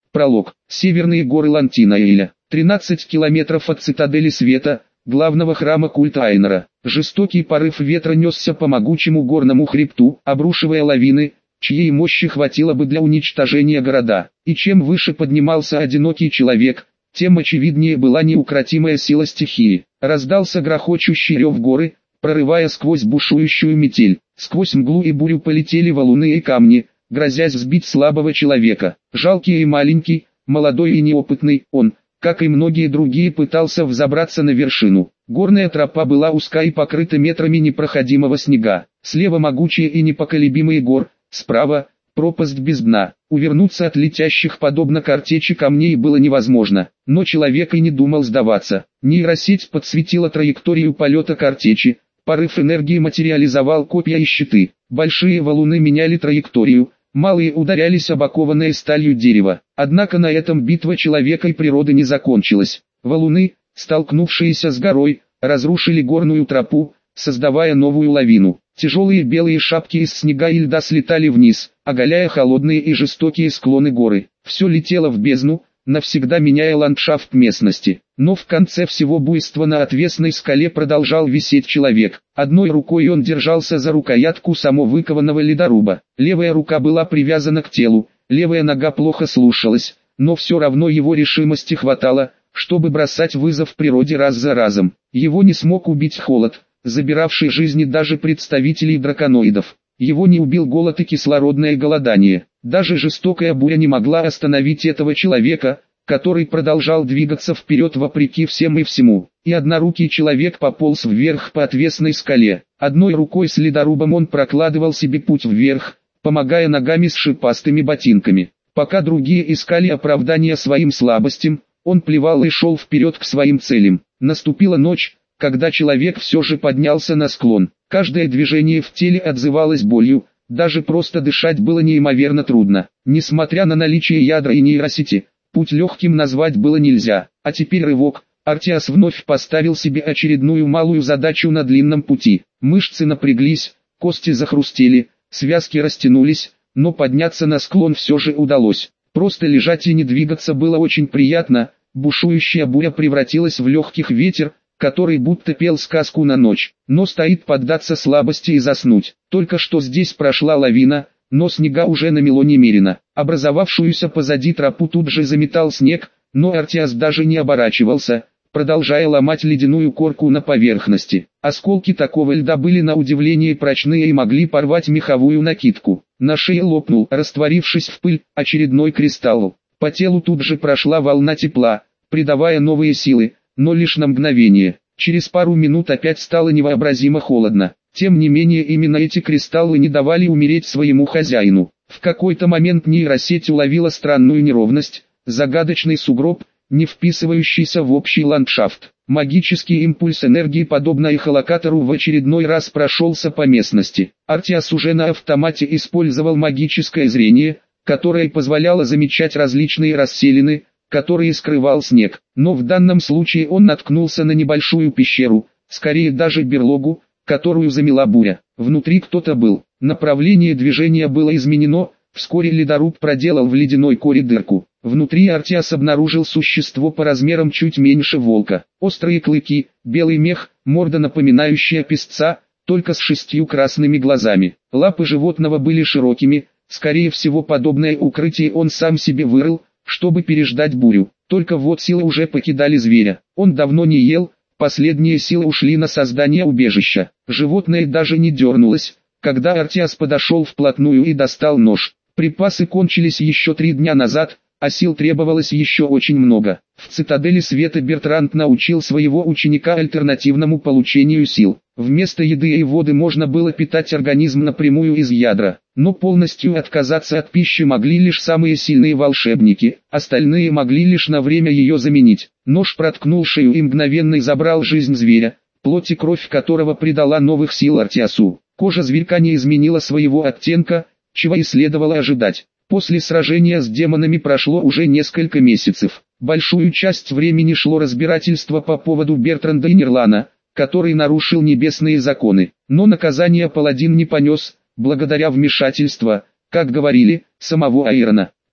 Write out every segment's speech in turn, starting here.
Пролог. Северные горы Лантинайля. 13 километров от цитадели света, главного храма культа Айнора. Жестокий порыв ветра несся по могучему горному хребту, обрушивая лавины, чьей мощи хватило бы для уничтожения города. И чем выше поднимался одинокий человек, тем очевиднее была неукротимая сила стихии. Раздался грохочущий рев горы, прорывая сквозь бушующую метель. Сквозь мглу и бурю полетели валуны и камни, грозясь сбить слабого человека. Жалкий и маленький, молодой и неопытный, он, как и многие другие, пытался взобраться на вершину. Горная тропа была узка и покрыта метрами непроходимого снега. Слева могучие и непоколебимые гор, справа — пропасть без дна. Увернуться от летящих подобно картечи камней было невозможно, но человек и не думал сдаваться. Нейросеть подсветила траекторию полета картечи, порыв энергии материализовал копья и щиты. Большие валуны меняли траекторию, малые ударялись об окованное сталью дерево. Однако на этом битва человека и природы не закончилась. Валуны, столкнувшиеся с горой, разрушили горную тропу, создавая новую лавину. Тяжелые белые шапки из снега и льда слетали вниз, оголяя холодные и жестокие склоны горы. Все летело в бездну, навсегда меняя ландшафт местности. Но в конце всего буйства на отвесной скале продолжал висеть человек. Одной рукой он держался за рукоятку самовыкованного ледоруба. Левая рука была привязана к телу, левая нога плохо слушалась, но все равно его решимости хватало, чтобы бросать вызов природе раз за разом. Его не смог убить холод, забиравший жизни даже представителей драконоидов. Его не убил голод и кислородное голодание. Даже жестокая буря не могла остановить этого человека, который продолжал двигаться вперед вопреки всем и всему. И однорукий человек пополз вверх по отвесной скале. Одной рукой с ледорубом он прокладывал себе путь вверх, помогая ногами с шипастыми ботинками. Пока другие искали оправдания своим слабостям, он плевал и шел вперед к своим целям. Наступила ночь, когда человек все же поднялся на склон. Каждое движение в теле отзывалось болью, даже просто дышать было неимоверно трудно. Несмотря на наличие ядра и нейросети, путь легким назвать было нельзя. А теперь рывок. Артиас вновь поставил себе очередную малую задачу на длинном пути. Мышцы напряглись, кости захрустели, связки растянулись, но подняться на склон все же удалось. Просто лежать и не двигаться было очень приятно. Бушующая буря превратилась в легких ветер, который будто пел сказку на ночь. Но стоит поддаться слабости и заснуть. Только что здесь прошла лавина, но снега уже намело немерено. Образовавшуюся позади тропу тут же заметал снег, но Артиас даже не оборачивался, продолжая ломать ледяную корку на поверхности. Осколки такого льда были на удивление прочные и могли порвать меховую накидку. На шее лопнул, растворившись в пыль, очередной кристалл. По телу тут же прошла волна тепла, придавая новые силы, но лишь на мгновение. Через пару минут опять стало невообразимо холодно. Тем не менее именно эти кристаллы не давали умереть своему хозяину. В какой-то момент нейросеть уловила странную неровность, загадочный сугроб, не вписывающийся в общий ландшафт. Магический импульс энергии, подобно эхолокатору, в очередной раз прошелся по местности. Артиас уже на автомате использовал магическое зрение, которое позволяло замечать различные расселины, которые скрывал снег. Но в данном случае он наткнулся на небольшую пещеру, скорее даже берлогу, которую замела буря. Внутри кто-то был. Направление движения было изменено, вскоре ледоруб проделал в ледяной коре дырку. Внутри Артиас обнаружил существо по размерам чуть меньше волка. Острые клыки, белый мех, морда напоминающая песца, только с 6 красными глазами. Лапы животного были широкими, скорее всего подобное укрытие он сам себе вырыл, чтобы переждать бурю. Только вот силы уже покидали зверя. Он давно не ел, последние силы ушли на создание убежища. Животное даже не дернулось, когда Артиас подошел вплотную и достал нож. Припасы кончились еще 3 дня назад, а сил требовалось еще очень много. В цитадели света Бертранд научил своего ученика альтернативному получению сил. Вместо еды и воды можно было питать организм напрямую из ядра, но полностью отказаться от пищи могли лишь самые сильные волшебники, остальные могли лишь на время ее заменить. Нож проткнул шею и мгновенно забрал жизнь зверя, плоть и кровь которого придала новых сил Артиасу. Кожа зверька не изменила своего оттенка, чего и следовало ожидать. После сражения с демонами прошло уже несколько месяцев. Большую часть времени шло разбирательство по поводу Бертранда и Нирлана, который нарушил небесные законы. Но наказание паладин не понес, благодаря вмешательству, как говорили, самого Айрона.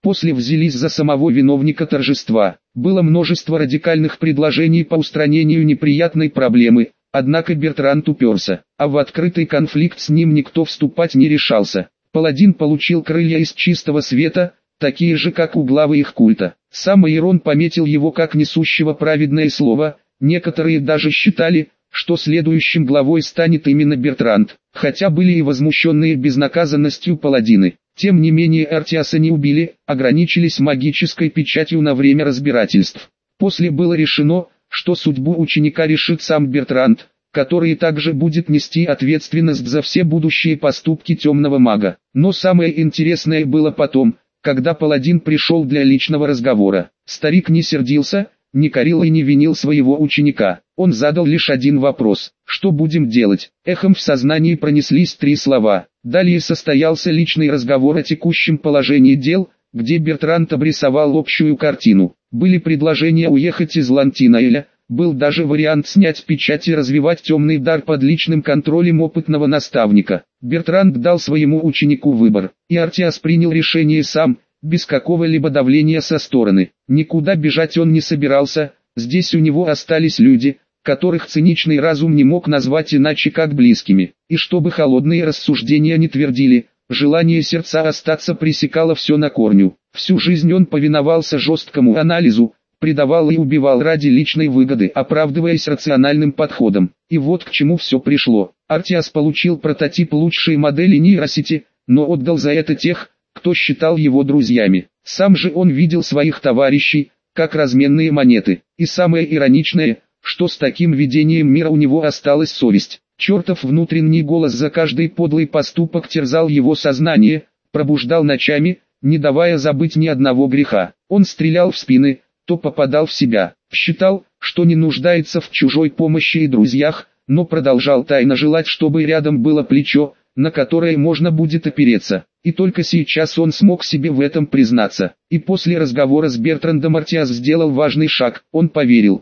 После взялись за самого виновника торжества. Было множество радикальных предложений по устранению неприятной проблемы, однако Бертранд уперся, а в открытый конфликт с ним никто вступать не решался. Паладин получил крылья из чистого света, такие же как у главы их культа. Сам Эйрон пометил его как несущего праведное слово, некоторые даже считали, что следующим главой станет именно Бертранд, хотя были и возмущенные безнаказанностью паладины. Тем не менее Артиаса не убили, ограничились магической печатью на время разбирательств. После было решено, что судьбу ученика решит сам Бертранд, который также будет нести ответственность за все будущие поступки темного мага. Но самое интересное было потом, когда паладин пришел для личного разговора. Старик не сердился, не корил и не винил своего ученика. Он задал лишь один вопрос: «Что будем делать?» Эхом в сознании пронеслись 3 слова. Далее состоялся личный разговор о текущем положении дел, где Бертранд обрисовал общую картину. Были предложения уехать из Лантинаэля, был даже вариант снять печать и развивать темный дар под личным контролем опытного наставника. Бертранд дал своему ученику выбор, и Артиас принял решение сам, без какого-либо давления со стороны. Никуда бежать он не собирался, здесь у него остались люди, которых циничный разум не мог назвать иначе как близкими. И чтобы холодные рассуждения не твердили, желание сердца остаться пресекало все на корню. Всю жизнь он повиновался жесткому анализу, предавал и убивал ради личной выгоды, оправдываясь рациональным подходом. И вот к чему все пришло. Артиас получил прототип лучшей модели нейросети, но отдал за это тех, кто считал его друзьями. Сам же он видел своих товарищей, как разменные монеты. И самое ироничное, что с таким видением мира у него осталась совесть. Чертов внутренний голос за каждый подлый поступок терзал его сознание, пробуждал ночами, не давая забыть ни одного греха. Он стрелял в спины, то попадал в себя. Считал, что не нуждается в чужой помощи и друзьях, но продолжал тайно желать, чтобы рядом было плечо, на которое можно будет опереться. И только сейчас он смог себе в этом признаться. И после разговора с Бертрандом Артиас сделал важный шаг. Он поверил,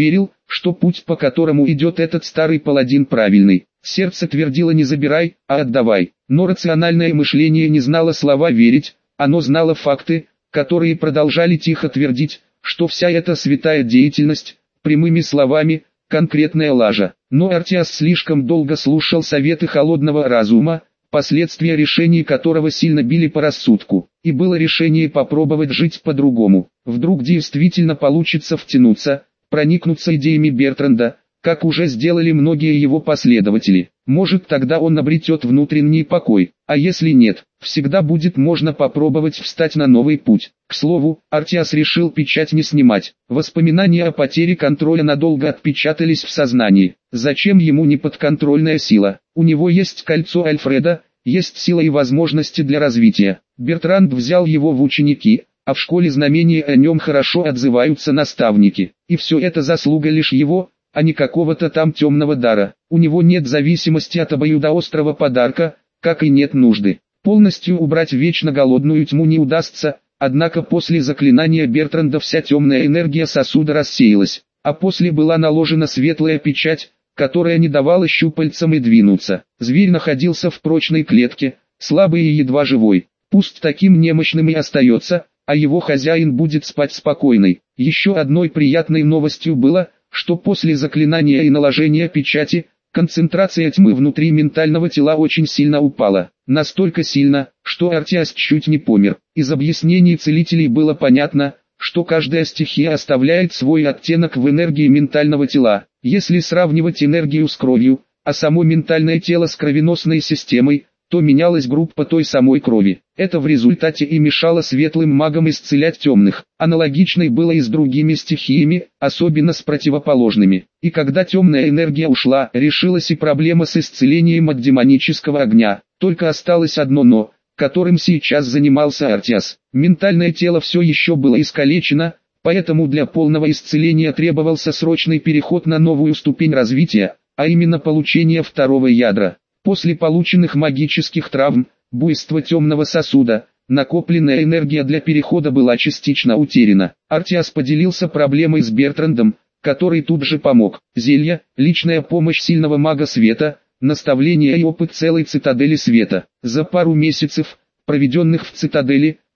что путь, по которому идет этот старый паладин, правильный. Сердце твердило: не забирай, а отдавай. Но рациональное мышление не знало слова «верить», оно знало факты, которые продолжали тихо твердить, что вся эта святая деятельность, прямыми словами, конкретная лажа. Но Артиас слишком долго слушал советы холодного разума, последствия решений которого сильно били по рассудку. И было решение попробовать жить по-другому. Вдруг действительно получится втянуться, проникнуться идеями Бертранда, как уже сделали многие его последователи. Может, тогда он обретет внутренний покой, а если нет, всегда будет можно попробовать встать на новый путь. К слову, Артиас решил печать не снимать. Воспоминания о потере контроля надолго отпечатались в сознании. Зачем ему неподконтрольная сила? У него есть кольцо Альфреда, есть сила и возможности для развития. Бертранд взял его в ученики, а в школе знамения о нем хорошо отзываются наставники. И все это заслуга лишь его, а не какого-то там темного дара. У него нет зависимости от обоюдоострого подарка, как и нет нужды. Полностью убрать вечно голодную тьму не удастся, однако после заклинания Бертранда вся темная энергия сосуда рассеялась, а после была наложена светлая печать, которая не давала щупальцам и двинуться. Зверь находился в прочной клетке, слабый и едва живой. Пусть таким немощным и остается, а его хозяин будет спать спокойной. Еще одной приятной новостью было, что после заклинания и наложения печати, концентрация тьмы внутри ментального тела очень сильно упала. Настолько сильно, что Артиас чуть не помер. Из объяснений целителей было понятно, что каждая стихия оставляет свой оттенок в энергии ментального тела. Если сравнивать энергию с кровью, а само ментальное тело с кровеносной системой, то менялась группа той самой крови. Это в результате и мешало светлым магам исцелять темных. Аналогичной было и с другими стихиями, особенно с противоположными. И когда темная энергия ушла, решилась и проблема с исцелением от демонического огня. Только осталось одно «но», которым сейчас занимался Артиас. Ментальное тело все еще было искалечено, поэтому для полного исцеления требовался срочный переход на новую ступень развития, а именно получение второго ядра. После полученных магических травм, буйства темного сосуда, накопленная энергия для перехода была частично утеряна. Артиас поделился проблемой с Бертрандом, который тут же помог. Зелья, личная помощь сильного мага света, наставления и опыт целой цитадели света. За пару месяцев, проведенных в цитадели,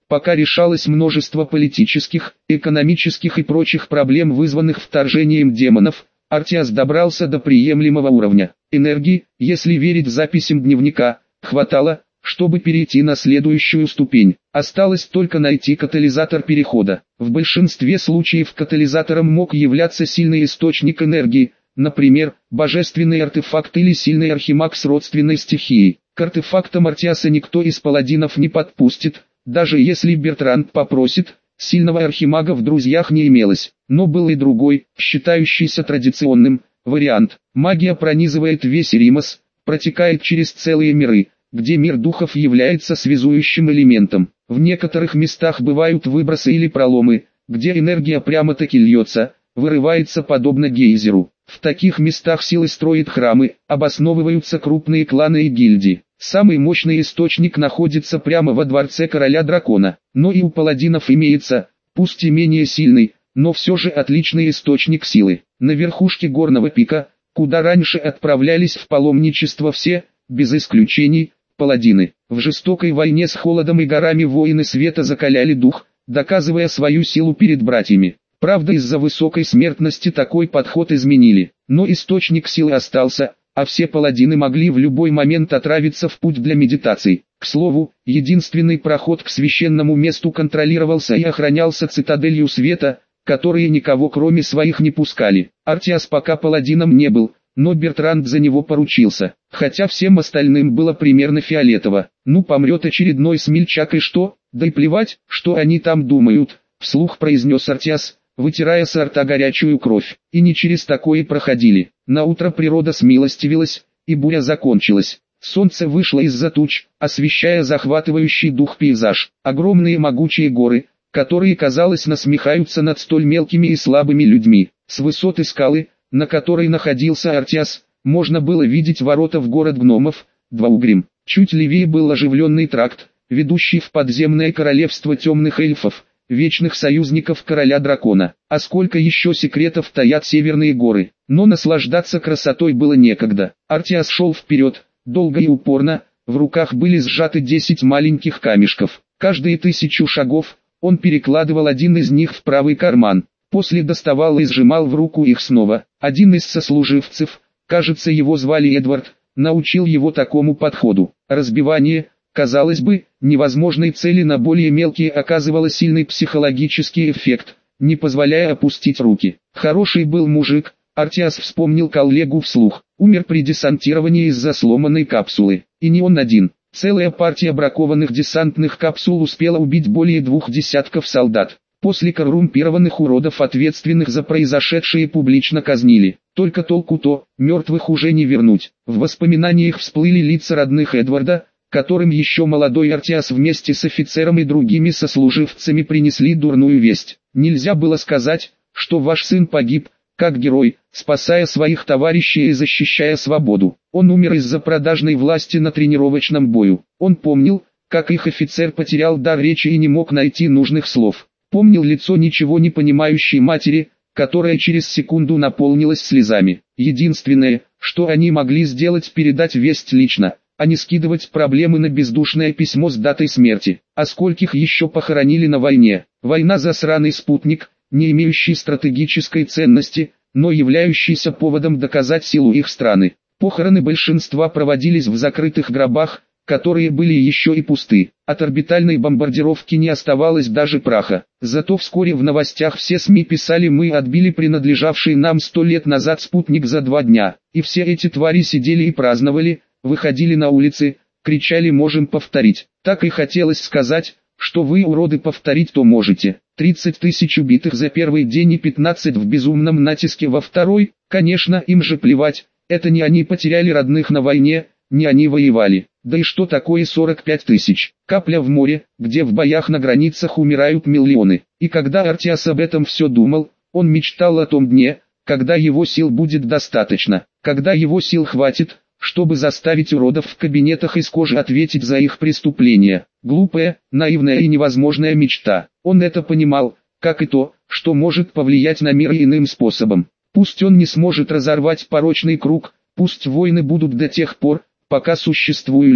пока решалось множество политических, экономических и прочих проблем, вызванных вторжением демонов, Артиас добрался до приемлемого уровня. Энергии, если верить записям дневника, хватало, чтобы перейти на следующую ступень. Осталось только найти катализатор перехода. В большинстве случаев катализатором мог являться сильный источник энергии, например, божественный артефакт или сильный архимаг с родственной стихией. К артефактам Артиаса никто из паладинов не подпустит, даже если Бертранд попросит. Сильного архимага в друзьях не имелось, но был и другой, считающийся традиционным, вариант. Магия пронизывает весь Римос, протекает через целые миры, где мир духов является связующим элементом. В некоторых местах бывают выбросы или проломы, где энергия прямо-таки льется, вырывается подобно гейзеру. В таких местах силы строят храмы, обосновываются крупные кланы и гильдии. Самый мощный источник находится прямо во дворце короля дракона, но и у паладинов имеется, пусть и менее сильный, но все же отличный источник силы. На верхушке горного пика, куда раньше отправлялись в паломничество все, без исключений, паладины. В жестокой войне с холодом и горами воины света закаляли дух, доказывая свою силу перед братьями. Правда, из-за высокой смертности такой подход изменили, но источник силы остался, а все паладины могли в любой момент отправиться в путь для медитаций. К слову, единственный проход к священному месту контролировался и охранялся цитаделью света, которые никого кроме своих не пускали. Артиас пока паладином не был, но Бертранд за него поручился, хотя всем остальным было примерно фиолетово. Ну, помрет очередной смельчак и что, да и плевать, что они там думают, вслух произнес Артиас, вытирая с рта горячую кровь. И не через такое проходили. Наутро природа смилостивилась, и буря закончилась. Солнце вышло из-за туч, освещая захватывающий дух пейзаж. Огромные могучие горы, которые, казалось, насмехаются над столь мелкими и слабыми людьми. С высоты скалы, на которой находился Артиас, можно было видеть ворота в город гномов, Дваугрим. Чуть левее был оживленный тракт, ведущий в подземное королевство темных эльфов, вечных союзников короля дракона. А сколько еще секретов таят северные горы. Но наслаждаться красотой было некогда. Артиас шел вперед, долго и упорно, в руках были сжаты 10 маленьких камешков. Каждые 1000 шагов, он перекладывал один из них в правый карман, после доставал и сжимал в руку их снова. Один из сослуживцев, кажется его звали Эдвард, научил его такому подходу. Разбивание, казалось бы, невозможной цели на более мелкие оказывало сильный психологический эффект, не позволяя опустить руки. Хороший был мужик, Артиас вспомнил коллегу вслух. Умер при десантировании из-за сломанной капсулы. И не он один. Целая партия бракованных десантных капсул успела убить более 2 десятков солдат. После коррумпированных уродов, ответственных за произошедшее, публично казнили. Только толку то, мертвых уже не вернуть. В воспоминаниях всплыли лица родных Эдварда, которым еще молодой Артиас вместе с офицером и другими сослуживцами принесли дурную весть. Нельзя было сказать, что ваш сын погиб, как герой, спасая своих товарищей и защищая свободу. Он умер из-за продажной власти на тренировочном бою. Он помнил, как их офицер потерял дар речи и не мог найти нужных слов. Помнил лицо ничего не понимающей матери, которая через секунду наполнилась слезами. Единственное, что они могли сделать, передать весть лично, а не скидывать проблемы на бездушное письмо с датой смерти. А скольких еще похоронили на войне? Война — засраный спутник, не имеющий стратегической ценности, но являющийся поводом доказать силу их страны. Похороны большинства проводились в закрытых гробах, которые были еще и пусты. От орбитальной бомбардировки не оставалось даже праха. Зато вскоре в новостях все СМИ писали: мы отбили принадлежавший нам 100 лет назад спутник за 2 дня. И все эти твари сидели и праздновали, выходили на улицы, кричали: можем повторить. Так и хотелось сказать, что вы, уроды, повторить то можете. 30 тысяч убитых за первый день и 15 в безумном натиске во второй. Конечно, им же плевать, это не они потеряли родных на войне, не они воевали. Да и что такое 45 тысяч? Капля в море, где в боях на границах умирают миллионы. И когда Артиас об этом все думал, он мечтал о том дне, когда его сил будет достаточно, когда его сил хватит, чтобы заставить уродов в кабинетах из кожи ответить за их преступления. Глупая, наивная и невозможная мечта. Он это понимал, как и то, что может повлиять на мир иным способом. Пусть он не сможет разорвать порочный круг, пусть войны будут до тех пор, пока существуют люди.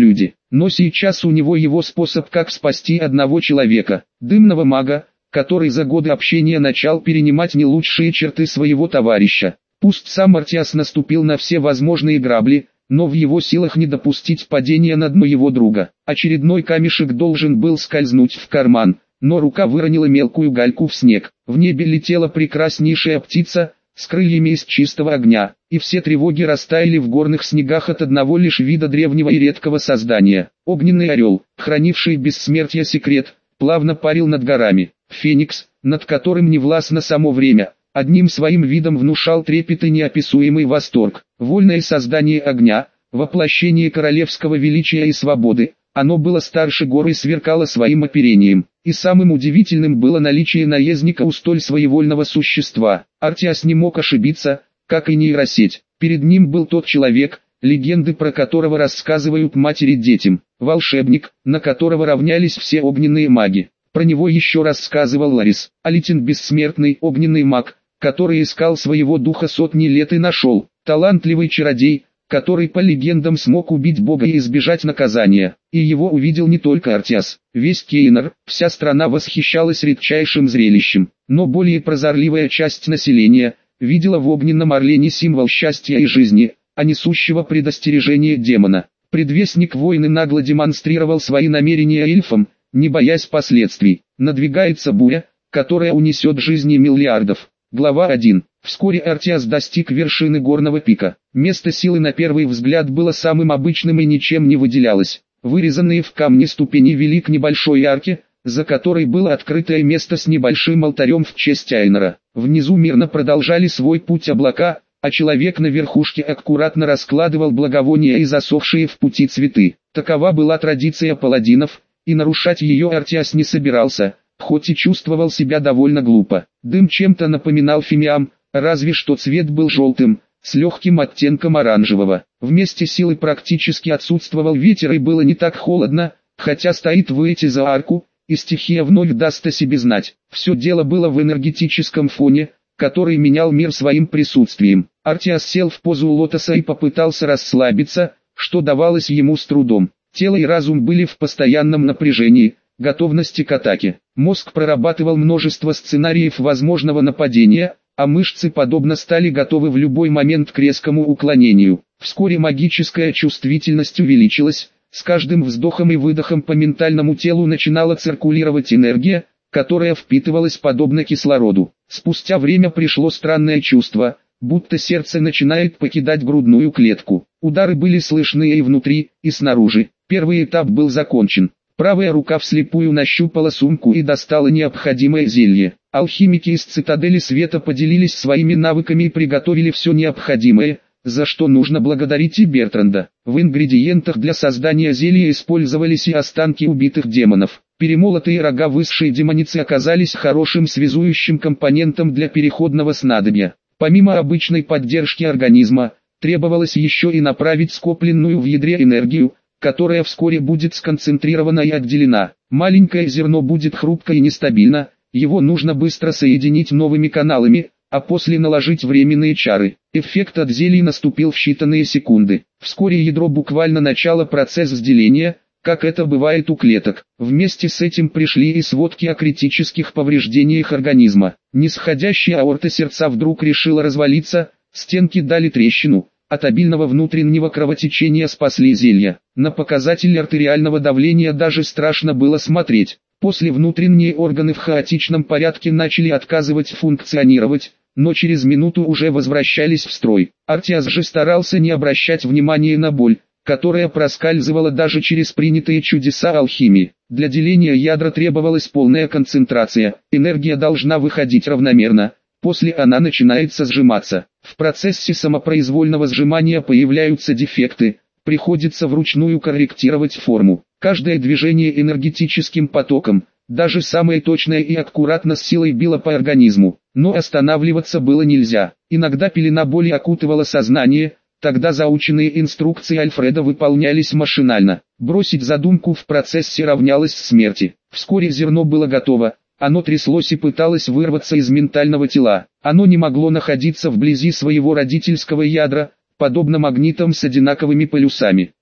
но сейчас у него его способ, как спасти одного человека, дымного мага, который за годы общения начал перенимать не лучшие черты своего товарища. Пусть сам Артиас наступил на все возможные грабли, но в его силах не допустить падения на дно его друга. Очередной камешек должен был скользнуть в карман, но рука выронила мелкую гальку в снег. В небе летела прекраснейшая птица, с крыльями из чистого огня, и все тревоги растаяли в горных снегах от одного лишь вида древнего и редкого создания. Огненный орел, хранивший бессмертие секрет, плавно парил над горами. Феникс, над которым не властно само время, одним своим видом внушал трепет и неописуемый восторг. Вольное создание огня, воплощение королевского величия и свободы, оно было старше гор и сверкало своим оперением. И самым удивительным было наличие наездника у столь своевольного существа. Артиас не мог ошибиться, как и нейросеть. Перед ним был тот человек, легенды про которого рассказывают матери детям. Волшебник, на которого равнялись все огненные маги. Про него еще рассказывал Ларис. Алитин бессмертный огненный маг, который искал своего духа сотни лет и нашел. Талантливый чародей, который по легендам смог убить бога и избежать наказания. И его увидел не только Артиас. Весь Кейнар, вся страна восхищалась редчайшим зрелищем. Но более прозорливая часть населения видела в огненном орле не символ счастья и жизни, а несущего предостережение демона. Предвестник войны нагло демонстрировал свои намерения эльфам, не боясь последствий. Надвигается буря, которая унесет жизни миллиардов. Глава 1. Вскоре Артиас достиг вершины горного пика. Место силы на первый взгляд было самым обычным и ничем не выделялось. Вырезанные в камне ступени вели к небольшой арке, за которой было открытое место с небольшим алтарем в честь Айнора. Внизу мирно продолжали свой путь облака, а человек на верхушке аккуратно раскладывал благовония и засохшие в пути цветы. Такова была традиция паладинов, и нарушать ее Артиас не собирался, хоть и чувствовал себя довольно глупо. Дым чем-то напоминал фимиам, разве что цвет был желтым, с легким оттенком оранжевого. Вместе силы практически отсутствовал ветер и было не так холодно, хотя стоит выйти за арку, и стихия вновь даст о себе знать. Все дело было в энергетическом фоне, который менял мир своим присутствием. Артиас сел в позу лотоса и попытался расслабиться, что давалось ему с трудом. Тело и разум были в постоянном напряжении, готовности к атаке. Мозг прорабатывал множество сценариев возможного нападения, а мышцы подобно стали готовы в любой момент к резкому уклонению. Вскоре магическая чувствительность увеличилась, с каждым вздохом и выдохом по ментальному телу начинала циркулировать энергия, которая впитывалась подобно кислороду. Спустя время пришло странное чувство, будто сердце начинает покидать грудную клетку. Удары были слышны и внутри, и снаружи. Первый этап был закончен. Правая рука вслепую нащупала сумку и достала необходимое зелье. Алхимики из Цитадели Света поделились своими навыками и приготовили все необходимое, за что нужно благодарить и Бертранда. В ингредиентах для создания зелья использовались и останки убитых демонов. Перемолотые рога высшей демоницы оказались хорошим связующим компонентом для переходного снадобья. Помимо обычной поддержки организма, требовалось еще и направить скопленную в ядре энергию, которая вскоре будет сконцентрирована и отделена. Маленькое зерно будет хрупко и нестабильно, его нужно быстро соединить новыми каналами, а после наложить временные чары. Эффект от зелий наступил в считанные секунды. Вскоре ядро буквально начало процесс деления, как это бывает у клеток. Вместе с этим пришли и сводки о критических повреждениях организма. Нисходящая аорта сердца вдруг решила развалиться, стенки дали трещину. От обильного внутреннего кровотечения спасли зелья. На показатель артериального давления даже страшно было смотреть. После внутренние органы в хаотичном порядке начали отказывать функционировать, но через минуту уже возвращались в строй. Артиас же старался не обращать внимания на боль, которая проскальзывала даже через принятые чудеса алхимии. Для деления ядра требовалась полная концентрация, энергия должна выходить равномерно. После она начинается сжиматься. В процессе самопроизвольного сжимания появляются дефекты, приходится вручную корректировать форму. Каждое движение энергетическим потоком, даже самое точное и аккуратно с силой било по организму. Но останавливаться было нельзя. Иногда пелена боли окутывала сознание, тогда заученные инструкции Альфреда выполнялись машинально. Бросить задумку в процессе равнялось смерти. Вскоре зерно было готово. Оно тряслось и пыталось вырваться из ментального тела. Оно не могло находиться вблизи своего родительского ядра, подобно магнитам с одинаковыми полюсами.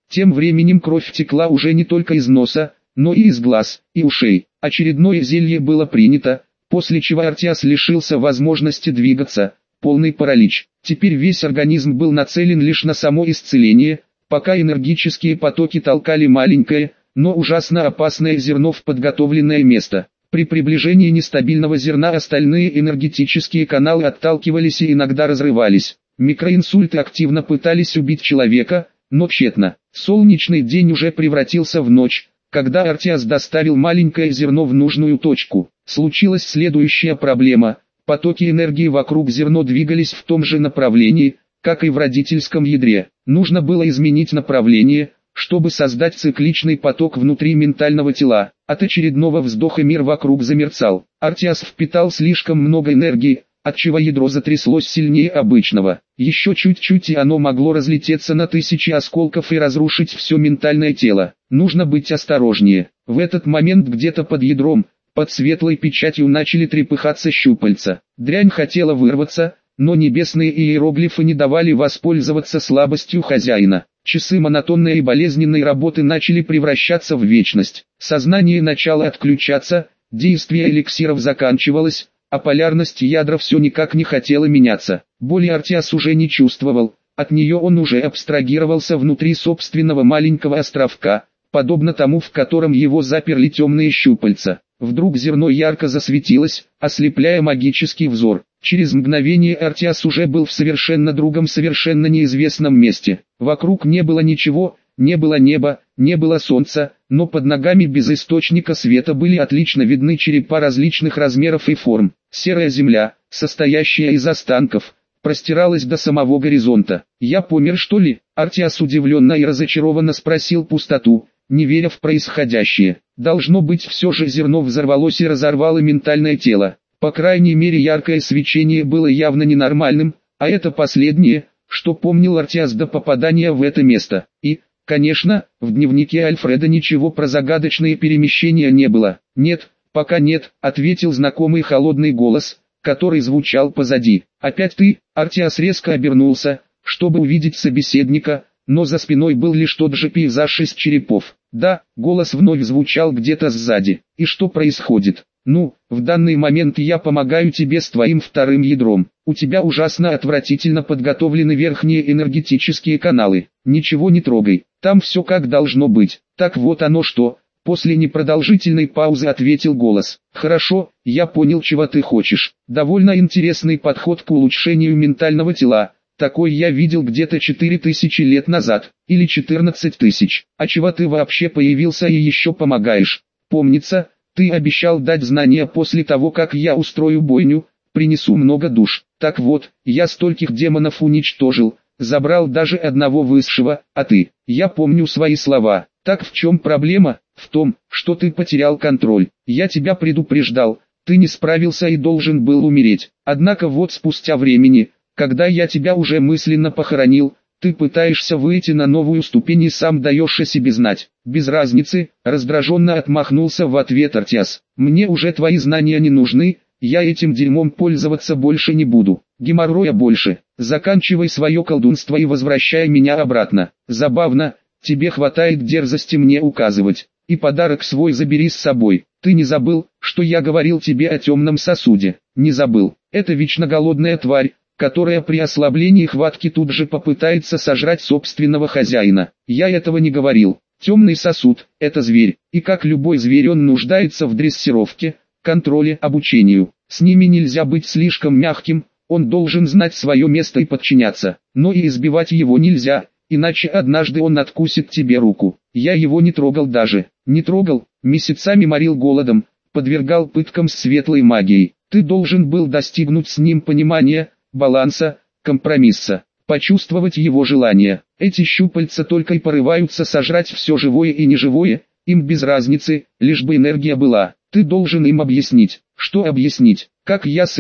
Тем временем кровь текла уже не только из носа, но и из глаз, и ушей. Очередное зелье было принято, после чего Артиас лишился возможности двигаться, полный паралич. Теперь весь организм был нацелен лишь на само исцеление, пока энергические потоки толкали маленькое, но ужасно опасное зерно в подготовленное место. При приближении нестабильного зерна остальные энергетические каналы отталкивались и иногда разрывались. Микроинсульты активно пытались убить человека, но тщетно. Солнечный день уже превратился в ночь, когда Артиас доставил маленькое зерно в нужную точку. Случилась следующая проблема. Потоки энергии вокруг зерна двигались в том же направлении, как и в родительском ядре. Нужно было изменить направление, чтобы создать цикличный поток внутри ментального тела. От очередного вздоха мир вокруг замерцал. Артиас впитал слишком много энергии, отчего ядро затряслось сильнее обычного. Еще чуть-чуть и оно могло разлететься на тысячи осколков и разрушить все ментальное тело. Нужно быть осторожнее. В этот момент где-то под ядром, под светлой печатью начали трепыхаться щупальца. Дрянь хотела вырваться, но небесные иероглифы не давали воспользоваться слабостью хозяина. Часы монотонной и болезненной работы начали превращаться в вечность. Сознание начало отключаться, действие эликсиров заканчивалось, а полярность ядра все никак не хотела меняться. Боли Артиас уже не чувствовал, от нее он уже абстрагировался внутри собственного маленького островка, подобно тому, в котором его заперли темные щупальца. Вдруг зерно ярко засветилось, ослепляя магический взор. Через мгновение Артиас уже был в совершенно другом, совершенно неизвестном месте. Вокруг не было ничего, не было неба, не было солнца, но под ногами без источника света были отлично видны черепа различных размеров и форм. Серая земля, состоящая из останков, простиралась до самого горизонта. «Я помер, что ли?» Артиас удивленно и разочарованно спросил пустоту, не веря в происходящее. Должно быть, все же зерно взорвалось и разорвало ментальное тело. По крайней мере, яркое свечение было явно ненормальным, а это последнее, что помнил Артиас до попадания в это место. И, конечно, в дневнике Альфреда ничего про загадочные перемещения не было. «Нет, пока нет», — ответил знакомый холодный голос, который звучал позади. «Опять ты?» Артиас резко обернулся, чтобы увидеть собеседника, но за спиной был лишь тот же пейзаж из черепов. «Да», — голос вновь звучал где-то сзади. «И что происходит?» «Ну, в данный момент я помогаю тебе с твоим вторым ядром. У тебя ужасно отвратительно подготовлены верхние энергетические каналы. Ничего не трогай, там все как должно быть». «Так вот оно что», — после непродолжительной паузы ответил голос. «Хорошо, я понял, чего ты хочешь. Довольно интересный подход к улучшению ментального тела. Такой я видел где-то 4000 лет назад, или 14 тысяч. А чего ты вообще появился и еще помогаешь? Помнится, ты обещал дать знания после того, как я устрою бойню, принесу много душ. Так вот, я стольких демонов уничтожил, забрал даже одного высшего, а ты?» «Я помню свои слова. Так в чем проблема?» «В том, что ты потерял контроль. Я тебя предупреждал, ты не справился и должен был умереть. Однако вот спустя времени, когда я тебя уже мысленно похоронил, ты пытаешься выйти на новую ступень и сам даешь о себе знать». «Без разницы», — раздраженно отмахнулся в ответ Артиас. «Мне уже твои знания не нужны, я этим дерьмом пользоваться больше не буду. Геморроя больше. Заканчивай свое колдунство и возвращай меня обратно». «Забавно, тебе хватает дерзости мне указывать. И подарок свой забери с собой. Ты не забыл, что я говорил тебе о темном сосуде?» «Не забыл. Это вечно голодная тварь, которая при ослаблении хватки тут же попытается сожрать собственного хозяина. Я этого не говорил. Темный сосуд – это зверь, и как любой зверь он нуждается в дрессировке, контроле, обучению. С ними нельзя быть слишком мягким, он должен знать свое место и подчиняться. Но и избивать его нельзя, иначе однажды он откусит тебе руку. Я его не трогал даже. Не трогал, месяцами морил голодом, подвергал пыткам с светлой магией. Ты должен был достигнуть с ним понимания, баланса, компромисса, почувствовать его желание. Эти щупальца только и порываются сожрать все живое и неживое, им без разницы, лишь бы энергия была. Ты должен им объяснить. Что объяснить? Как я с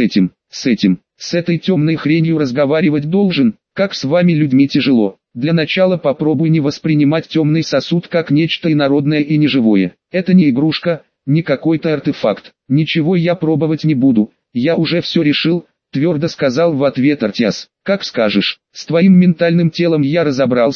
этой темной хренью разговаривать должен? Как с вами людьми тяжело. Для начала попробуй не воспринимать темный сосуд как нечто инородное и неживое. Это не игрушка, не какой-то артефакт. Ничего я пробовать не буду, я уже все решил, твердо сказал в ответ Артиас. «Как скажешь, с твоим ментальным телом я разобрался,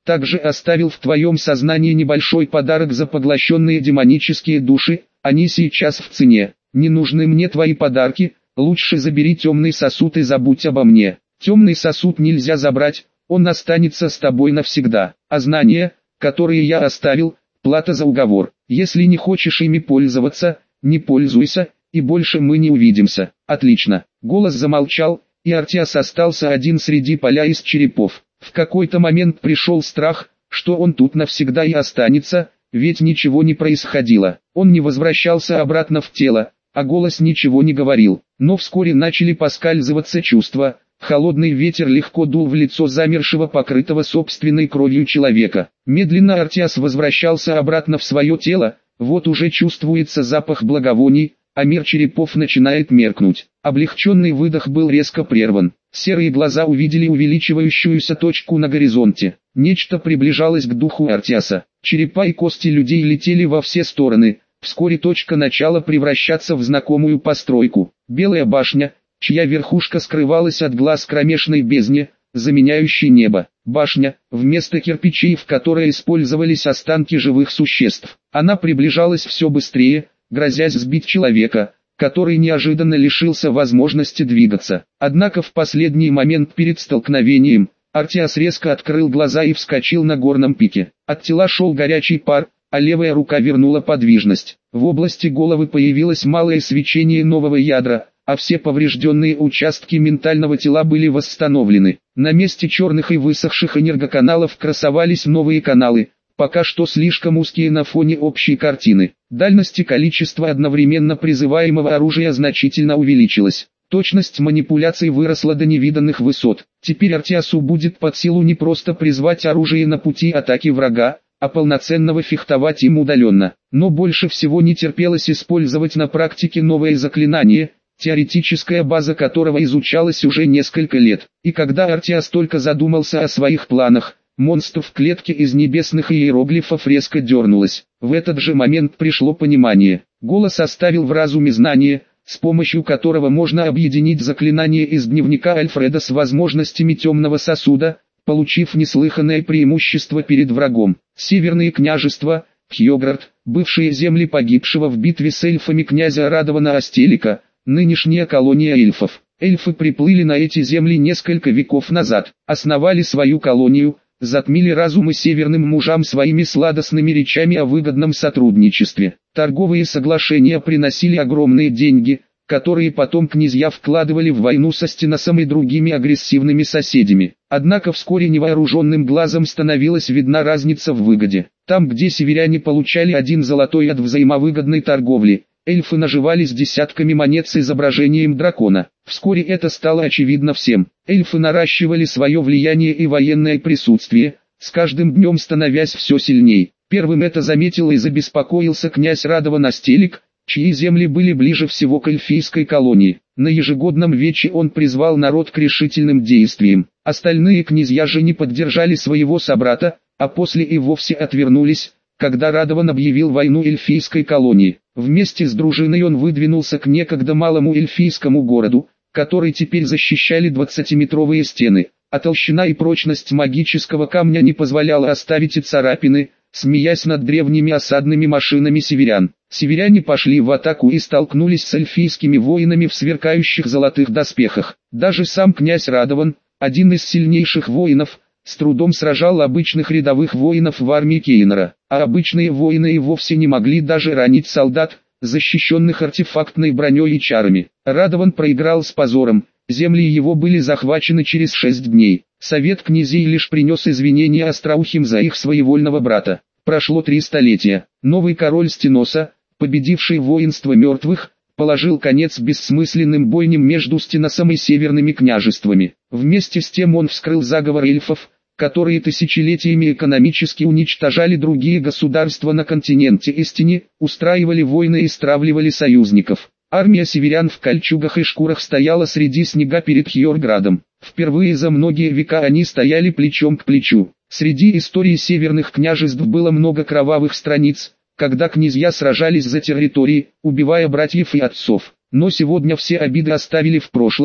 также оставил в твоем сознании небольшой подарок за поглощенные демонические души, они сейчас в цене. Не нужны мне твои подарки, лучше забери темный сосуд и забудь обо мне. Темный сосуд нельзя забрать, он останется с тобой навсегда. А знания, которые я оставил, плата за уговор. Если не хочешь ими пользоваться, не пользуйся, и больше мы не увидимся. Отлично. Голос замолчал, и Артиас остался один среди поля из черепов. В какой-то момент пришел страх, что он тут навсегда и останется, ведь ничего не происходило. Он не возвращался обратно в тело, а голос ничего не говорил. Но вскоре начали поскальзываться чувства. Холодный ветер легко дул в лицо замершего, покрытого собственной кровью человека. Медленно Артиас возвращался обратно в свое тело, вот уже чувствуется запах благовоний, а мир черепов начинает меркнуть. Облегченный выдох был резко прерван. Серые глаза увидели увеличивающуюся точку на горизонте. Нечто приближалось к духу Артиаса. Черепа и кости людей летели во все стороны. Вскоре точка начала превращаться в знакомую постройку. Белая башня, чья верхушка скрывалась от глаз кромешной бездне, заменяющей небо. Башня, вместо кирпичей, в которой использовались останки живых существ. Она приближалась все быстрее, грозясь сбить человека, который неожиданно лишился возможности двигаться. Однако в последний момент перед столкновением, Артиас резко открыл глаза и вскочил на горном пике. От тела шел горячий пар, а левая рука вернула подвижность. В области головы появилось малое свечение нового ядра, а все поврежденные участки ментального тела были восстановлены. На месте черных и высохших энергоканалов красовались новые каналы, пока что слишком узкие на фоне общей картины. Дальность и количество одновременно призываемого оружия значительно увеличилось. Точность манипуляций выросла до невиданных высот. Теперь Артиасу будет под силу не просто призвать оружие на пути атаки врага, а полноценного фехтовать им удаленно. Но больше всего не терпелось использовать на практике новое заклинание, теоретическая база которого изучалась уже несколько лет. И когда Артиас только задумался о своих планах, монстр в клетке из небесных иероглифов резко дернулась. В этот же момент пришло понимание. Голос оставил в разуме знание, с помощью которого можно объединить заклинание из дневника Альфреда с возможностями темного сосуда, получив неслыханное преимущество перед врагом. Северные княжества, Хьёгард, бывшие земли погибшего в битве с эльфами князя Радована Астелика, нынешняя колония эльфов. Эльфы приплыли на эти земли несколько веков назад, основали свою колонию, затмили разумы северным мужам своими сладостными речами о выгодном сотрудничестве. Торговые соглашения приносили огромные деньги, которые потом князья вкладывали в войну со Стеносом и другими агрессивными соседями. Однако вскоре невооруженным глазом становилась видна разница в выгоде. Там, где северяне получали 1 золотой от взаимовыгодной торговли, эльфы наживались десятками монет с изображением дракона. Вскоре это стало очевидно всем. Эльфы наращивали свое влияние и военное присутствие, с каждым днем становясь все сильней. Первым это заметил и забеспокоился князь Радован Астелик, чьи земли были ближе всего к эльфийской колонии. На ежегодном вече он призвал народ к решительным действиям. Остальные князья же не поддержали своего собрата, а после и вовсе отвернулись, когда Радован объявил войну эльфийской колонии. Вместе с дружиной он выдвинулся к некогда малому эльфийскому городу, который теперь защищали 20-метровые стены, а толщина и прочность магического камня не позволяла оставить и царапины, смеясь над древними осадными машинами северян. Северяне пошли в атаку и столкнулись с эльфийскими воинами в сверкающих золотых доспехах. Даже сам князь Радован, один из сильнейших воинов, с трудом сражал обычных рядовых воинов в армии Кейнора, а обычные воины и вовсе не могли даже ранить солдат, защищенных артефактной броней и чарами. Радован проиграл с позором, земли его были захвачены через 6 дней. Совет князей лишь принес извинения остроухим за их своевольного брата. Прошло 3 столетия. Новый король Стеноса, победивший воинство мертвых, положил конец бессмысленным бойням между Стеносом и северными княжествами. Вместе с тем он вскрыл заговор эльфов, которые тысячелетиями экономически уничтожали другие государства на континенте Истине, устраивали войны и стравливали союзников. Армия северян в кольчугах и шкурах стояла среди снега перед Хьёрградом. Впервые за многие века они стояли плечом к плечу. Среди истории северных княжеств было много кровавых страниц, когда князья сражались за территории, убивая братьев и отцов. Но сегодня все обиды оставили в прошлом,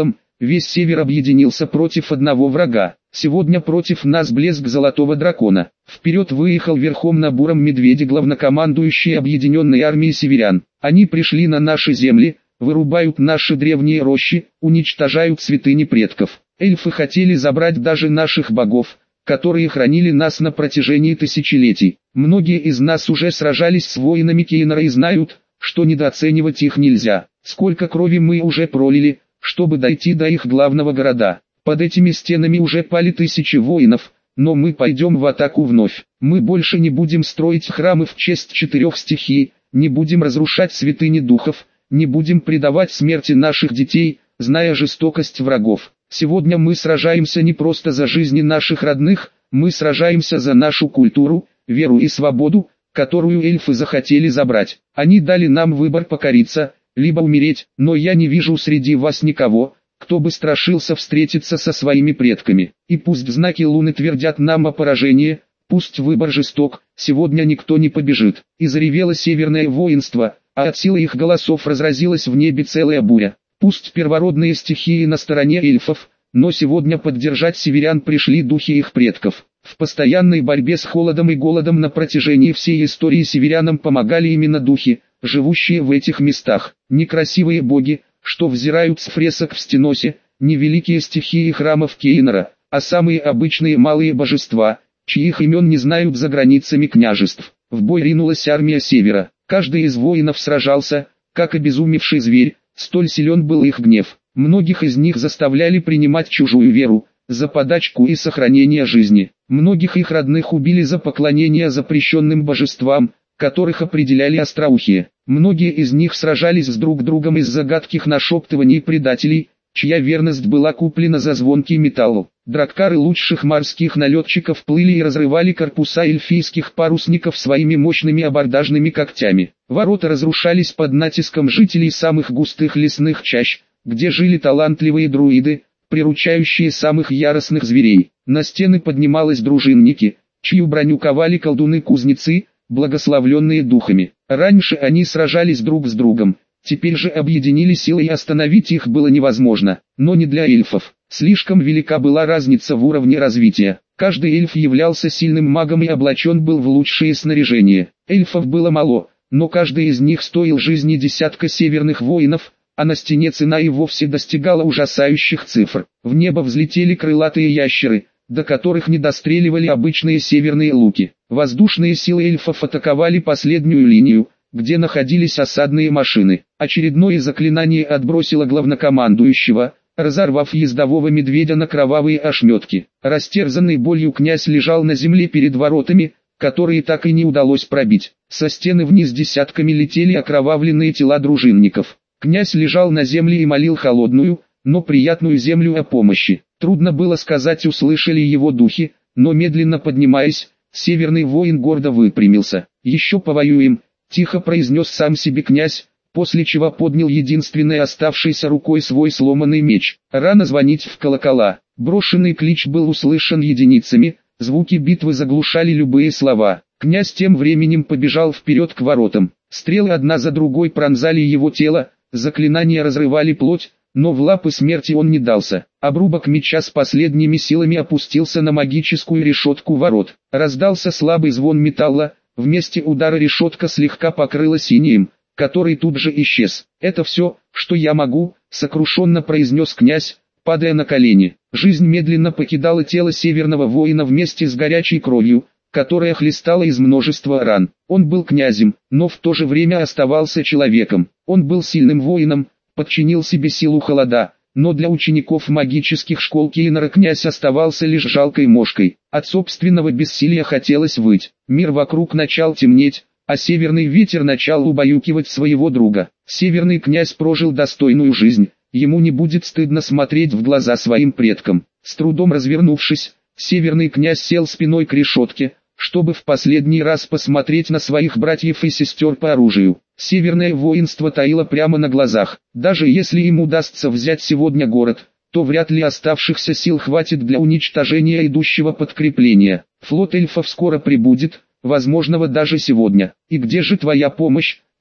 Весь север объединился против одного врага. Сегодня против нас блеск золотого дракона. Вперед выехал верхом на буром медведе главнокомандующий объединенной армии северян. Они пришли на наши земли, вырубают наши древние рощи, уничтожают святыни предков. Эльфы хотели забрать даже наших богов, которые хранили нас на протяжении тысячелетий. Многие из нас уже сражались с воинами Кейнора и знают, что недооценивать их нельзя. Сколько крови мы уже пролили, чтобы дойти до их главного города. Под этими стенами уже пали тысячи воинов, но мы пойдем в атаку вновь. Мы больше не будем строить храмы в честь 4 стихий, не будем разрушать святыни духов, не будем предавать смерти наших детей, зная жестокость врагов. Сегодня мы сражаемся не просто за жизни наших родных, мы сражаемся за нашу культуру, веру и свободу, которую эльфы захотели забрать. Они дали нам выбор покориться, либо умереть, но я не вижу среди вас никого, кто бы страшился встретиться со своими предками. И пусть знаки Луны твердят нам о поражении, пусть выбор жесток, сегодня никто не побежит. И заревело северное воинство, а от силы их голосов разразилась в небе целая буря. Пусть первородные стихии на стороне эльфов, но сегодня поддержать северян пришли духи их предков. В постоянной борьбе с холодом и голодом на протяжении всей истории северянам помогали именно духи, живущие в этих местах. Не красивые боги, что взирают с фресок в стеносе, не великие стихии храмов Кейнора, а самые обычные малые божества, чьих имен не знают за границами княжеств. В бой ринулась армия севера. Каждый из воинов сражался, как обезумевший зверь, столь силен был их гнев. Многих из них заставляли принимать чужую веру, за подачку и сохранение жизни. Многих их родных убили за поклонение запрещенным божествам, которых определяли остроухие. Многие из них сражались с друг другом из-за гадких нашептываний предателей, чья верность была куплена за звонкий металл. Драккары лучших морских налетчиков плыли и разрывали корпуса эльфийских парусников своими мощными абордажными когтями. Ворота разрушались под натиском жителей самых густых лесных чащ, где жили талантливые друиды, приручающие самых яростных зверей. На стены поднимались дружинники, чью броню ковали колдуны-кузнецы, благословленные духами. Раньше они сражались друг с другом, теперь же объединили силы и остановить их было невозможно, но не для эльфов. Слишком велика была разница в уровне развития. Каждый эльф являлся сильным магом и облачен был в лучшее снаряжение. Эльфов было мало, но каждый из них стоил жизни десятка северных воинов, а на стене цена и вовсе достигала ужасающих цифр. В небо взлетели крылатые ящеры, до которых не достреливали обычные северные луки. Воздушные силы эльфов атаковали последнюю линию, где находились осадные машины. Очередное заклинание отбросило главнокомандующего, разорвав ездового медведя на кровавые ошметки. Растерзанный болью князь лежал на земле перед воротами, которые так и не удалось пробить. Со стены вниз десятками летели окровавленные тела дружинников. Князь лежал на земле и молил холодную, но приятную землю о помощи. Трудно было сказать, услышали его духи, но медленно поднимаясь, северный воин гордо выпрямился. «Еще повоюем», — тихо произнес сам себе князь, после чего поднял единственной оставшейся рукой свой сломанный меч. Рано звонить в колокола. Брошенный клич был услышан единицами, звуки битвы заглушали любые слова. Князь тем временем побежал вперед к воротам. Стрелы одна за другой пронзали его тело, заклинания разрывали плоть, но в лапы смерти он не дался. Обрубок меча с последними силами опустился на магическую решетку ворот. Раздался слабый звон металла, вместе удара решетка слегка покрылась инеем, который тут же исчез. «Это все, что я могу», — сокрушенно произнес князь, падая на колени. Жизнь медленно покидала тело северного воина вместе с горячей кровью, которая хлестала из множества ран. Он был князем, но в то же время оставался человеком. Он был сильным воином, подчинил себе силу холода, но для учеников магических школ Кейнора князь оставался лишь жалкой мошкой. От собственного бессилия хотелось выть. Мир вокруг начал темнеть, а северный ветер начал убаюкивать своего друга. Северный князь прожил достойную жизнь, ему не будет стыдно смотреть в глаза своим предкам. С трудом развернувшись, северный князь сел спиной к решетке, чтобы в последний раз посмотреть на своих братьев и сестер по оружию. Северное воинство таило прямо на глазах. Даже если им удастся взять сегодня город, то вряд ли оставшихся сил хватит для уничтожения идущего подкрепления. Флот эльфов скоро прибудет, возможного даже сегодня. «И где же твоя помощь, маг?»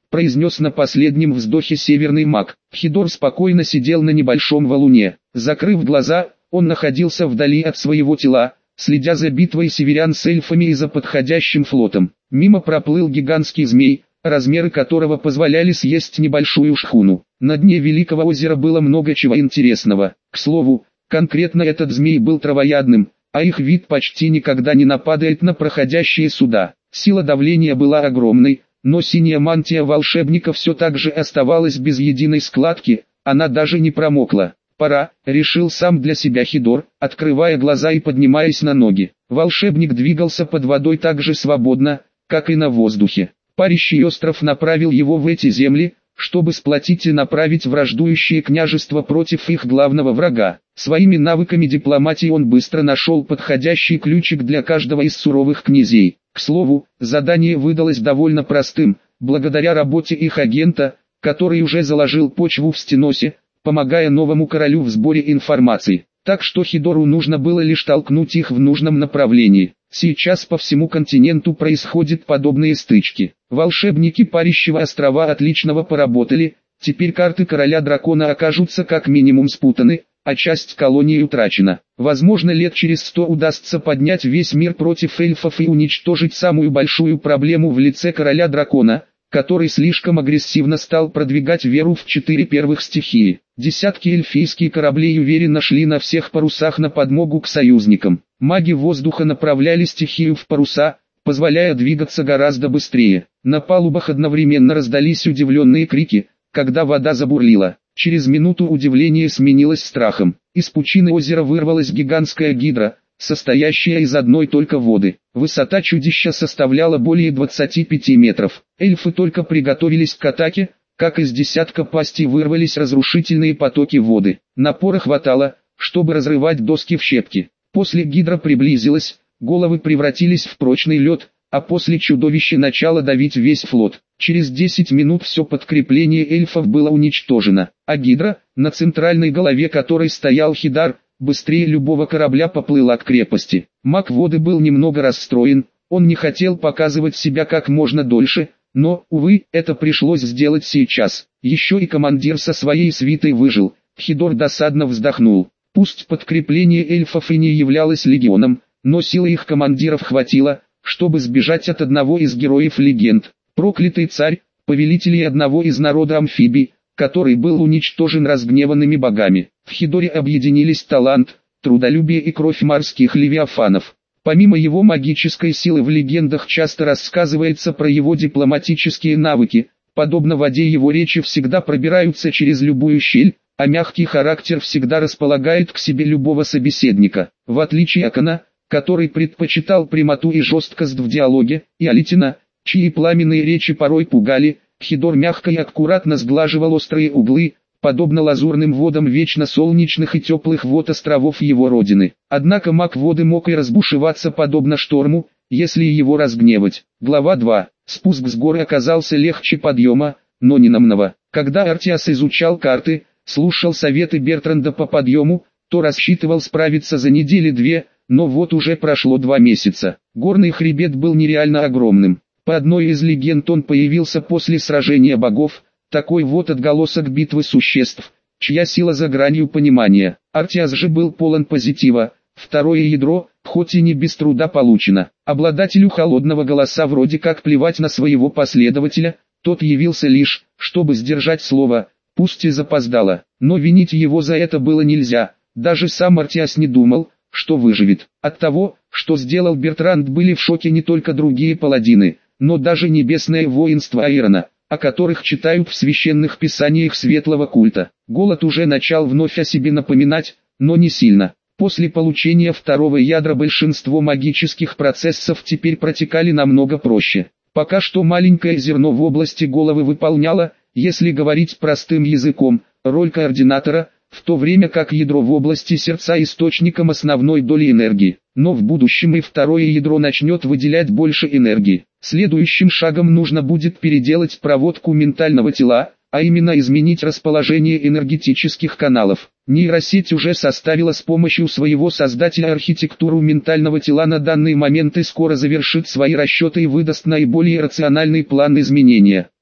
произнес на последнем вздохе северный маг. Хидор спокойно сидел на небольшом валуне. Закрыв глаза, он находился вдали от своего тела, следя за битвой северян с эльфами и за подходящим флотом. Мимо проплыл гигантский змей, размеры которого позволяли съесть небольшую шхуну. На дне Великого озера было много чего интересного. К слову, конкретно этот змей был травоядным, а их вид почти никогда не нападает на проходящие суда. Сила давления была огромной, но синяя мантия волшебника все так же оставалась без единой складки, она даже не промокла. «Пора», — решил сам для себя Хидор, открывая глаза и поднимаясь на ноги. Волшебник двигался под водой так же свободно, как и на воздухе. Парящий остров направил его в эти земли, чтобы сплотить и направить враждующие княжества против их главного врага. Своими навыками дипломатии он быстро нашел подходящий ключик для каждого из суровых князей. К слову, задание выдалось довольно простым, благодаря работе их агента, который уже заложил почву в Стеносе, помогая новому королю в сборе информации. Так что Хидору нужно было лишь толкнуть их в нужном направлении. Сейчас по всему континенту происходят подобные стычки. Волшебники Парящего острова отличного поработали, теперь карты короля дракона окажутся как минимум спутаны, а часть колонии утрачена. Возможно, лет через 100 удастся поднять весь мир против эльфов и уничтожить самую большую проблему в лице короля дракона, который слишком агрессивно стал продвигать веру в 4 первых стихии. Десятки эльфийских кораблей уверенно шли на всех парусах на подмогу к союзникам. Маги воздуха направляли стихию в паруса, позволяя двигаться гораздо быстрее. На палубах одновременно раздались удивленные крики, когда вода забурлила. Через минуту удивление сменилось страхом. Из пучины озера вырвалась гигантская гидра, состоящая из одной только воды. Высота чудища составляла более 25 метров. Эльфы только приготовились к атаке, как из десятка пастей вырвались разрушительные потоки воды. Напора хватало, чтобы разрывать доски в щепки. После гидра приблизилась, головы превратились в прочный лед, а после чудовище начало давить весь флот. Через 10 минут все подкрепление эльфов было уничтожено, а гидра, на центральной голове которой стоял Хидар, быстрее любого корабля поплыла к крепости. Маг воды был немного расстроен, он не хотел показывать себя как можно дольше, но, увы, это пришлось сделать сейчас. Еще и командир со своей свитой выжил. Хидор досадно вздохнул. Пусть подкрепление эльфов и не являлось легионом, но силы их командиров хватило, чтобы сбежать от одного из героев легенд. Проклятый царь, повелителей одного из народа амфибий, который был уничтожен разгневанными богами. В Хидоре объединились талант, трудолюбие и кровь морских левиафанов. Помимо его магической силы в легендах часто рассказывается про его дипломатические навыки, подобно воде его речи всегда пробираются через любую щель, а мягкий характер всегда располагает к себе любого собеседника. В отличие от Акана, который предпочитал прямоту и жесткость в диалоге, и Алитина, чьи пламенные речи порой пугали, Хидор мягко и аккуратно сглаживал острые углы, подобно лазурным водам вечно солнечных и теплых вод островов его родины. Однако маг воды мог и разбушеваться подобно шторму, если его разгневать. Глава 2. Спуск с горы оказался легче подъема, но не намного. Когда Артиас изучал карты, слушал советы Бертранда по подъему, то рассчитывал справиться за недели-две, но вот уже прошло 2 месяца. Горный хребет был нереально огромным. По одной из легенд он появился после сражения богов, такой вот отголосок битвы существ, чья сила за гранью понимания. Артиас же был полон позитива, второе ядро, хоть и не без труда получено. Обладателю холодного голоса вроде как плевать на своего последователя, тот явился лишь, чтобы сдержать слово, пусть и запоздало, но винить его за это было нельзя, даже сам Артиас не думал, что выживет. От того, что сделал Бертранд, были в шоке не только другие паладины, но даже небесное воинство Айрона, о которых читают в священных писаниях светлого культа. Голод уже начал вновь о себе напоминать, но не сильно. После получения второго ядра большинство магических процессов теперь протекали намного проще. Пока что маленькое зерно в области головы выполняло, если говорить простым языком, роль координатора, в то время как ядро в области сердца источником основной доли энергии. Но в будущем и второе ядро начнет выделять больше энергии. Следующим шагом нужно будет переделать проводку ментального тела, а именно изменить расположение энергетических каналов. Нейросеть уже составила с помощью своего создателя архитектуру ментального тела на данный момент и скоро завершит свои расчеты и выдаст наиболее рациональный план изменения.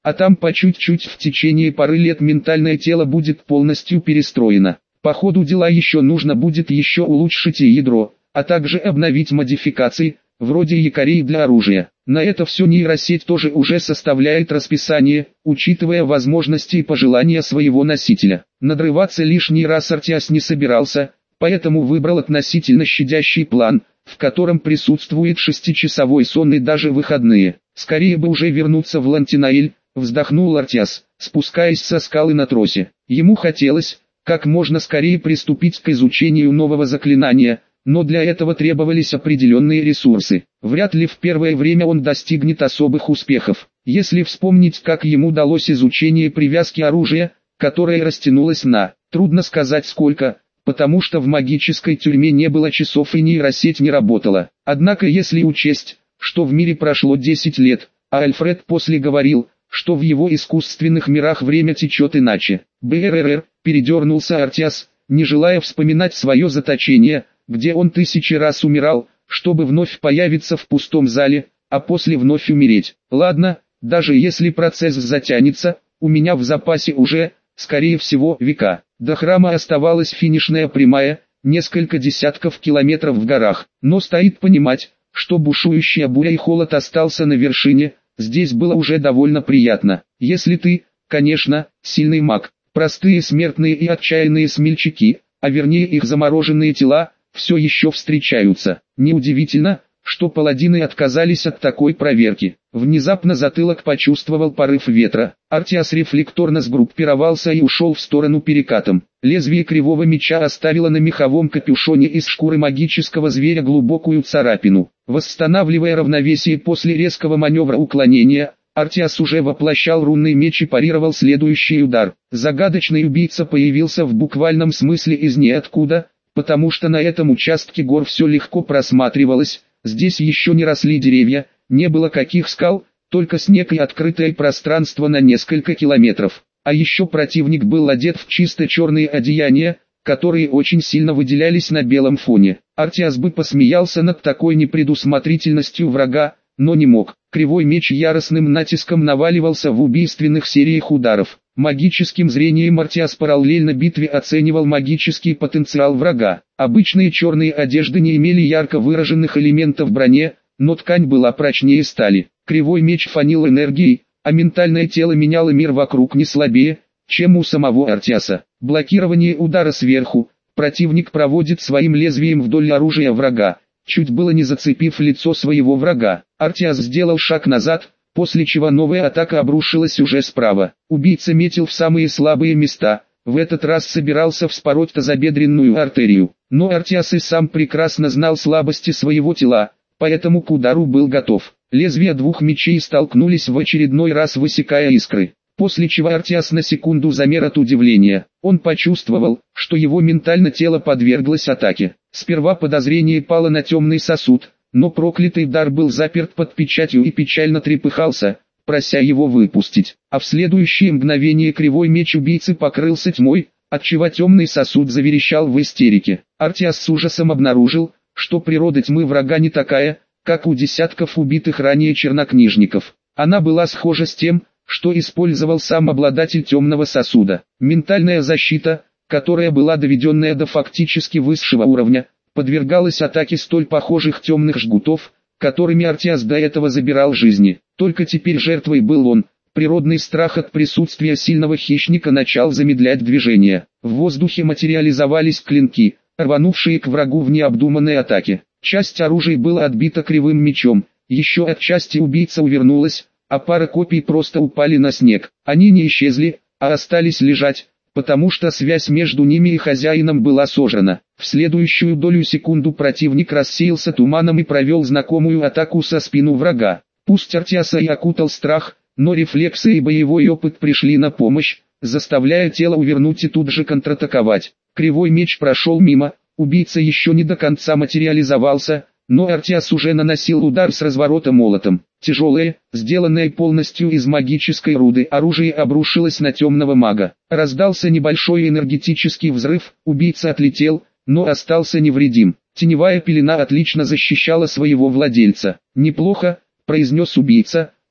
а там по чуть-чуть в течение пары лет ментальное тело будет полностью перестроено. По ходу дела еще нужно будет еще улучшить и ядро, а также обновить модификации, вроде якорей для оружия. На это все нейросеть тоже уже составляет расписание, учитывая возможности и пожелания своего носителя. Надрываться лишний раз Артиас не собирался, поэтому выбрал относительно щадящий план, в котором присутствует 6-часовой сон и даже выходные. Скорее бы уже вернуться в Лантинаэль, вздохнул Артиас, спускаясь со скалы на тросе. Ему хотелось как можно скорее приступить к изучению нового заклинания, но для этого требовались определенные ресурсы. Вряд ли в первое время он достигнет особых успехов. Если вспомнить, как ему удалось изучение привязки оружия, которое растянулось на, трудно сказать сколько, потому что в магической тюрьме не было часов и нейросеть не работала. Однако если учесть, что в мире прошло 10 лет, а Альфред после говорил, что в его искусственных мирах время течет иначе. БРР, передернулся Артиас, не желая вспоминать свое заточение, где он 1000 раз умирал, чтобы вновь появиться в пустом зале, а после вновь умереть. Ладно, даже если процесс затянется, у меня в запасе уже, скорее всего, века. До храма оставалась финишная прямая, несколько десятков километров в горах, но стоит понимать, что бушующая буря и холод остался на вершине. Здесь было уже довольно приятно, если ты, конечно, сильный маг. Простые смертные и отчаянные смельчаки, а вернее их замороженные тела, все еще встречаются. Неудивительно, что паладины отказались от такой проверки. Внезапно затылок почувствовал порыв ветра. Артиас рефлекторно сгруппировался и ушел в сторону перекатом. Лезвие кривого меча оставило на меховом капюшоне из шкуры магического зверя глубокую царапину. Восстанавливая равновесие после резкого маневра уклонения, Артиас уже воплощал рунный меч и парировал следующий удар. Загадочный убийца появился в буквальном смысле из ниоткуда, потому что на этом участке гор все легко просматривалось. Здесь еще не росли деревья, не было каких скал, только снег и открытое пространство на несколько километров. А еще противник был одет в чисто черные одеяния, которые очень сильно выделялись на белом фоне. Артиас бы посмеялся над такой непредусмотрительностью врага, но не мог. Кривой меч яростным натиском наваливался в убийственных сериях ударов. Магическим зрением Артиас параллельно битве оценивал магический потенциал врага. Обычные черные одежды не имели ярко выраженных элементов брони, но ткань была прочнее стали. Кривой меч фанил энергией, а ментальное тело меняло мир вокруг не слабее, чем у самого Артиаса. Блокирование удара сверху. Противник проводит своим лезвием вдоль оружия врага, чуть было не зацепив лицо своего врага. Артиас сделал шаг назад, после чего новая атака обрушилась уже справа. Убийца метил в самые слабые места, в этот раз собирался вспороть тазобедренную артерию. Но Артиас и сам прекрасно знал слабости своего тела, поэтому к удару был готов. Лезвия двух мечей столкнулись в очередной раз, высекая искры. После чего Артиас на секунду замер от удивления. Он почувствовал, что его ментальное тело подверглось атаке. Сперва подозрение пало на темный сосуд, но проклятый дар был заперт под печатью и печально трепыхался, прося его выпустить. А в следующее мгновение кривой меч убийцы покрылся тьмой, отчего темный сосуд заверещал в истерике. Артиас с ужасом обнаружил, что природа тьмы врага не такая, как у десятков убитых ранее чернокнижников. Она была схожа с тем, что использовал сам обладатель темного сосуда. Ментальная защита, которая была доведенная до фактически высшего уровня, подвергалась атаке столь похожих темных жгутов, которыми Артиас до этого забирал жизни. Только теперь жертвой был он. Природный страх от присутствия сильного хищника начал замедлять движение. В воздухе материализовались клинки, рванувшие к врагу в необдуманной атаке. Часть оружия была отбита кривым мечом, еще от части убийца увернулась, а пара копий просто упали на снег. Они не исчезли, а остались лежать, потому что связь между ними и хозяином была сожрана. В следующую долю секунду противник рассеялся туманом и провел знакомую атаку со спину врага. Пусть Артиаса и окутал страх, но рефлексы и боевой опыт пришли на помощь, заставляя тело увернуть и тут же контратаковать. Кривой меч прошел мимо, убийца еще не до конца материализовался, но Артиас уже наносил удар с разворота молотом. Тяжелое, сделанное полностью из магической руды оружие обрушилось на темного мага. Раздался небольшой энергетический взрыв, убийца отлетел, но остался невредим. Теневая пелена отлично защищала своего владельца. «Неплохо», — произнес убийца,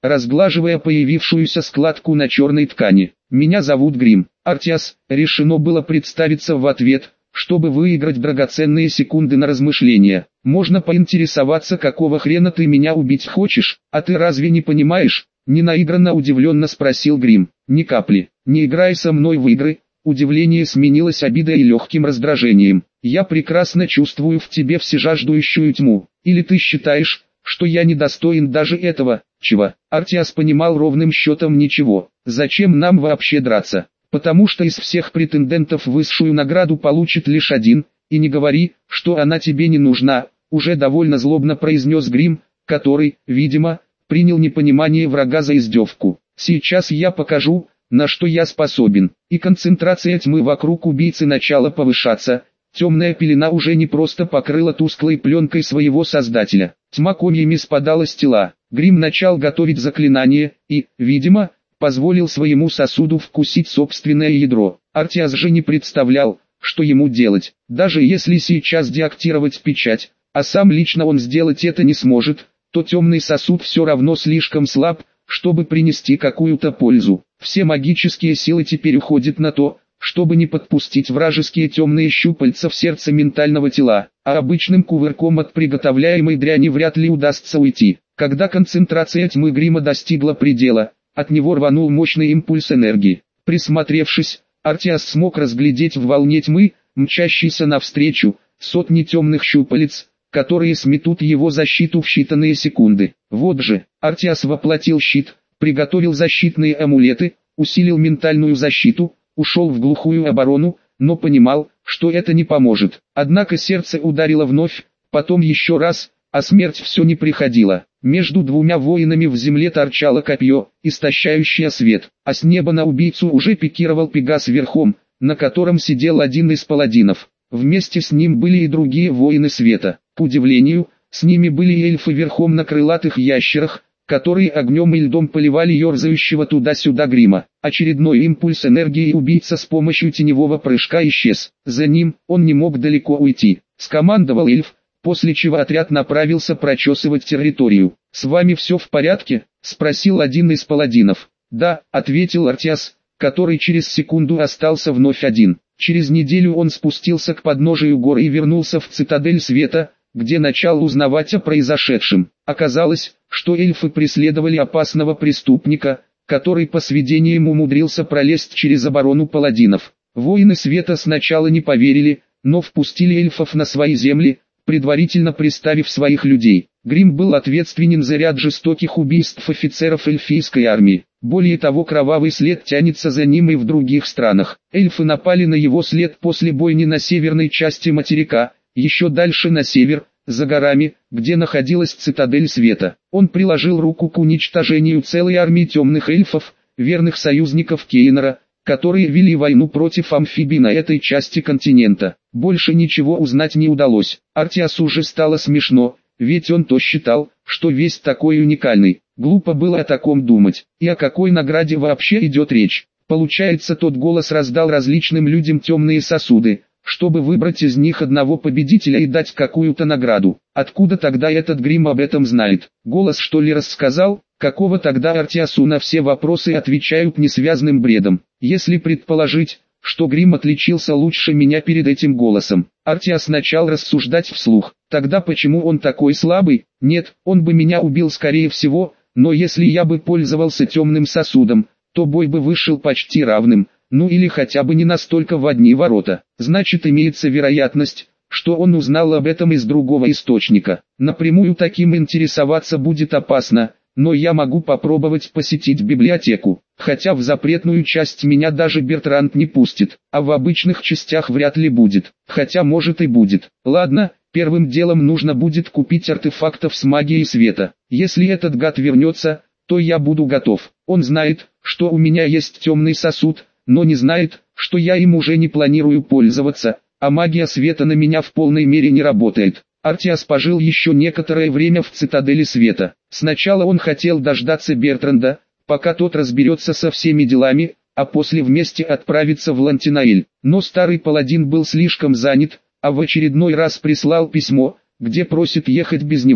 разглаживая появившуюся складку на черной ткани. «Меня зовут Грим, Артиас». Решено было представиться в ответ, чтобы выиграть драгоценные секунды на размышления. «Можно поинтересоваться, какого хрена ты меня убить хочешь, а ты разве не понимаешь?» Ненаигранно удивленно спросил Грим. «Ни капли. Не играй со мной в игры». Удивление сменилось обидой и легким раздражением. «Я прекрасно чувствую в тебе всежаждущую тьму. Или ты считаешь, что я недостоин даже этого?» «Чего?» Артиас понимал ровным счетом ничего. «Зачем нам вообще драться? Потому что из всех претендентов высшую награду получит лишь один, и не говори, что она тебе не нужна», уже довольно злобно произнес Грим, который, видимо, принял непонимание врага за издевку. «Сейчас я покажу, на что я способен». И концентрация тьмы вокруг убийцы начала повышаться. Темная пелена уже не просто покрыла тусклой пленкой своего создателя. Тьма комьями спадала с тела. Грим начал готовить заклинание и, видимо, позволил своему сосуду вкусить собственное ядро. Артиас же не представлял, что ему делать. Даже если сейчас деактивировать печать, а сам лично он сделать это не сможет, то темный сосуд все равно слишком слаб, чтобы принести какую-то пользу. Все магические силы теперь уходят на то, чтобы не подпустить вражеские темные щупальца в сердце ментального тела, а обычным кувырком от приготовляемой дряни вряд ли удастся уйти. Когда концентрация тьмы Грима достигла предела, от него рванул мощный импульс энергии. Присмотревшись, Артиас смог разглядеть в волне тьмы, мчащейся навстречу, сотни темных щупалец, которые сметут его защиту в считанные секунды. Вот же, Артиас воплотил щит, приготовил защитные амулеты, усилил ментальную защиту, ушел в глухую оборону, но понимал, что это не поможет. Однако сердце ударило вновь, потом еще раз, а смерть все не приходила. Между двумя воинами в земле торчало копье, истощающее свет, а с неба на убийцу уже пикировал Пегас верхом, на котором сидел один из паладинов. Вместе с ним были и другие воины света. К удивлению, с ними были и эльфы верхом на крылатых ящерах, которые огнем и льдом поливали ерзающего туда-сюда Грима. Очередной импульс энергии убийца с помощью теневого прыжка исчез. За ним он не мог далеко уйти. Скомандовал эльф, после чего отряд направился прочесывать территорию. «С вами все в порядке?» — спросил один из паладинов. «Да», — ответил Артиас, который через секунду остался вновь один. Через неделю он спустился к подножию гор и вернулся в цитадель света, где начал узнавать о произошедшем. Оказалось, что эльфы преследовали опасного преступника, который по сведениям умудрился пролезть через оборону паладинов. Воины света сначала не поверили, но впустили эльфов на свои земли, предварительно приставив своих людей. Грим был ответственен за ряд жестоких убийств офицеров эльфийской армии. Более того, кровавый след тянется за ним и в других странах. Эльфы напали на его след после бойни на северной части материка, еще дальше на север, за горами, где находилась цитадель света. Он приложил руку к уничтожению целой армии темных эльфов, верных союзников Кейнора, которые вели войну против амфибий на этой части континента. Больше ничего узнать не удалось. Артиасу уже стало смешно, ведь он то считал, что весь такой уникальный. Глупо было о таком думать. И о какой награде вообще идет речь? Получается, тот голос раздал различным людям темные сосуды, чтобы выбрать из них одного победителя и дать какую-то награду. Откуда тогда этот Грим об этом знает? Голос что ли рассказал? Какого тогда Артиасу на все вопросы отвечают несвязным бредом? Если предположить, что Грим отличился лучше меня перед этим голосом, Артиас начал рассуждать вслух. Тогда почему он такой слабый? Нет, он бы меня убил скорее всего, но если я бы пользовался темным сосудом, то бой бы вышел почти равным, ну или хотя бы не настолько в одни ворота. Значит, имеется вероятность, что он узнал об этом из другого источника. Напрямую таким интересоваться будет опасно, но я могу попробовать посетить библиотеку, хотя в запретную часть меня даже Бертранд не пустит, а в обычных частях вряд ли будет, хотя может и будет. Ладно, первым делом нужно будет купить артефактов с магией света. Если этот гад вернется, то я буду готов. Он знает, что у меня есть темный сосуд, но не знает, что я им уже не планирую пользоваться, а магия света на меня в полной мере не работает. Артиас пожил еще некоторое время в цитадели света. Сначала он хотел дождаться Бертранда, пока тот разберется со всеми делами, а после вместе отправиться в Лантинаэль. Но старый паладин был слишком занят, а в очередной раз прислал письмо, где просит ехать без него.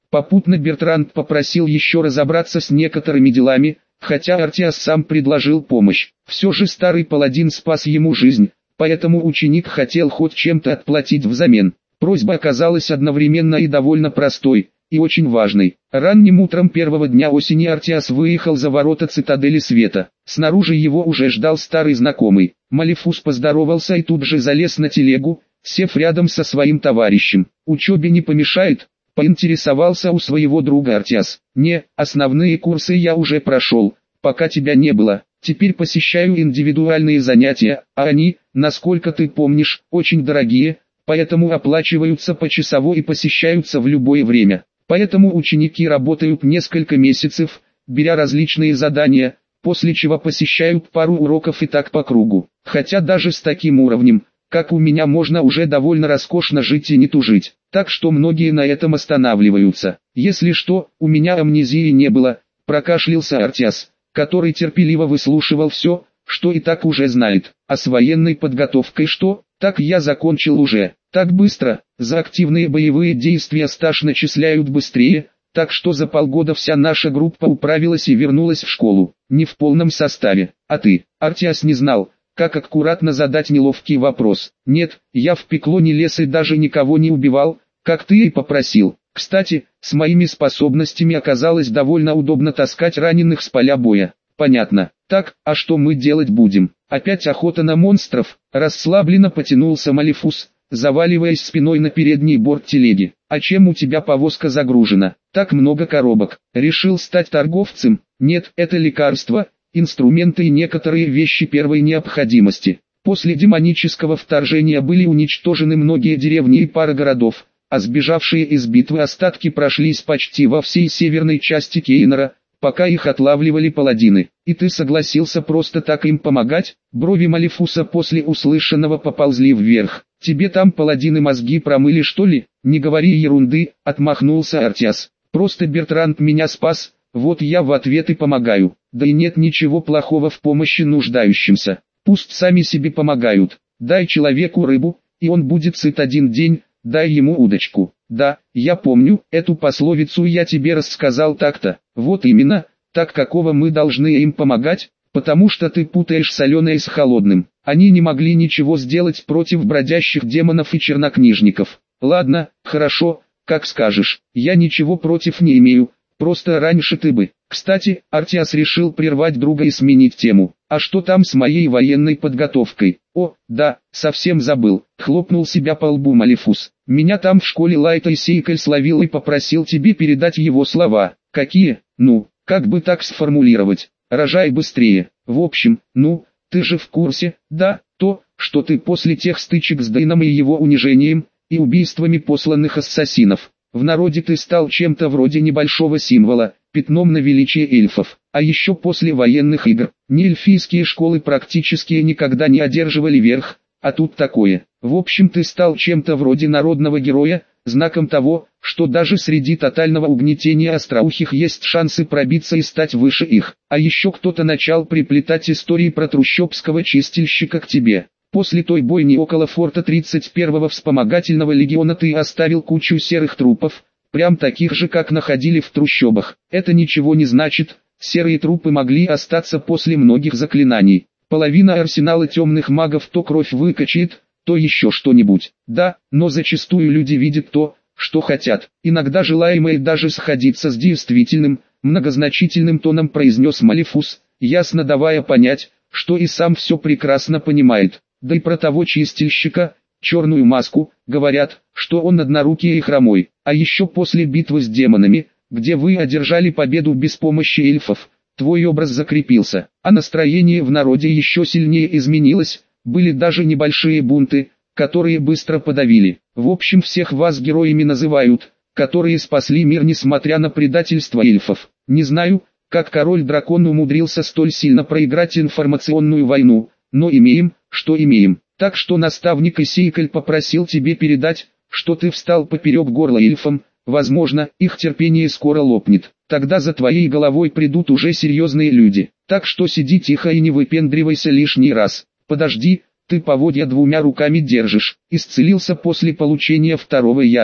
Попутно Бертранд попросил еще разобраться с некоторыми делами, хотя Артиас сам предложил помощь. Все же старый паладин спас ему жизнь, поэтому ученик хотел хоть чем-то отплатить взамен. Просьба оказалась одновременно и довольно простой, и очень важной. Ранним утром первого дня осени Артиас выехал за ворота цитадели света. Снаружи его уже ждал старый знакомый. Малифус поздоровался и тут же залез на телегу, сев рядом со своим товарищем. «Учебе не помешает?» — поинтересовался у своего друга Артиас. «Не, основные курсы я уже прошел, пока тебя не было. Теперь посещаю индивидуальные занятия, а они, насколько ты помнишь, очень дорогие, поэтому оплачиваются почасово и посещаются в любое время. Поэтому ученики работают несколько месяцев, беря различные задания, после чего посещают пару уроков и так по кругу. Хотя даже с таким уровнем, как у меня, можно уже довольно роскошно жить и не тужить. Так что многие на этом останавливаются. Если что, у меня амнезии не было», — прокашлялся Артиас, который терпеливо выслушивал все, что и так уже знает. «А с военной подготовкой что? Так я закончил уже. Так быстро, за активные боевые действия стаж начисляют быстрее, так что за полгода вся наша группа управилась и вернулась в школу. Не в полном составе. А ты?» Артиас не знал, как аккуратно задать неловкий вопрос. «Нет, я в пекло не лез и даже никого не убивал, как ты и попросил. Кстати, с моими способностями оказалось довольно удобно таскать раненых с поля боя». «Понятно. Так, а что мы делать будем? Опять охота на монстров?» Расслабленно потянулся Малифус, заваливаясь спиной на передний борт телеги. «А чем у тебя повозка загружена? Так много коробок. Решил стать торговцем?» «Нет, это лекарства, инструменты и некоторые вещи первой необходимости. После демонического вторжения были уничтожены многие деревни и пара городов, а сбежавшие из битвы остатки прошлись почти во всей северной части Кейнера, пока их отлавливали паладины. И ты согласился просто так им помогать?» Брови Малифуса после услышанного поползли вверх. «Тебе там паладины мозги промыли, что ли?» «Не говори ерунды», — отмахнулся Артиас. «Просто Бертранд меня спас, вот я в ответ и помогаю. Да и нет ничего плохого в помощи нуждающимся. Пусть сами себе помогают. Дай человеку рыбу, и он будет сыт один день, дай ему удочку». «Да, я помню, эту пословицу я тебе рассказал так-то». «Вот именно, так какого мы должны им помогать? Потому что ты путаешь соленое с холодным. Они не могли ничего сделать против бродящих демонов и чернокнижников». «Ладно, хорошо, как скажешь, я ничего против не имею, просто раньше ты бы». Кстати, Артиас решил прервать друга и сменить тему. «А что там с моей военной подготовкой?» «О, да, совсем забыл», — хлопнул себя по лбу Малифус. «Меня там в школе Лайта и Сейкаль словил и попросил тебе передать его слова». «Какие? Ну, как бы так сформулировать? Рожай быстрее. В общем, ну, ты же в курсе, да, то, что ты после тех стычек с Дейном и его унижением, и убийствами посланных ассасинов, в народе ты стал чем-то вроде небольшого символа, пятном на величие эльфов. А еще после военных игр, неэльфийские школы практически никогда не одерживали верх, а тут такое. В общем, ты стал чем-то вроде народного героя, знаком того, что даже среди тотального угнетения остроухих есть шансы пробиться и стать выше их. А еще кто-то начал приплетать истории про трущобского чистильщика к тебе. После той бойни около форта 31-го вспомогательного легиона ты оставил кучу серых трупов, прям таких же, как находили в трущобах. Это ничего не значит, серые трупы могли остаться после многих заклинаний. Половина арсенала темных магов то кровь выкачает, то еще что-нибудь. Да, но зачастую люди видят то, что хотят. Иногда желаемое даже сходится с действительным, многозначительным тоном произнес Малифус, ясно давая понять, что и сам все прекрасно понимает. Да и про того чистильщика, черную маску, говорят, что он однорукий и хромой. А еще после битвы с демонами, где вы одержали победу без помощи эльфов, твой образ закрепился, а настроение в народе еще сильнее изменилось, были даже небольшие бунты, которые быстро подавили. В общем, всех вас героями называют, которые спасли мир несмотря на предательство эльфов. Не знаю, как король-дракон умудрился столь сильно проиграть информационную войну, но имеем, что имеем. Так что наставник Исейкаль попросил тебе передать, что ты встал поперек горла эльфам, возможно, их терпение скоро лопнет. Тогда за твоей головой придут уже серьезные люди. Так что сиди тихо и не выпендривайся лишний раз. Подожди, ты поводья двумя руками держишь. Исцелился после получения второго ядра.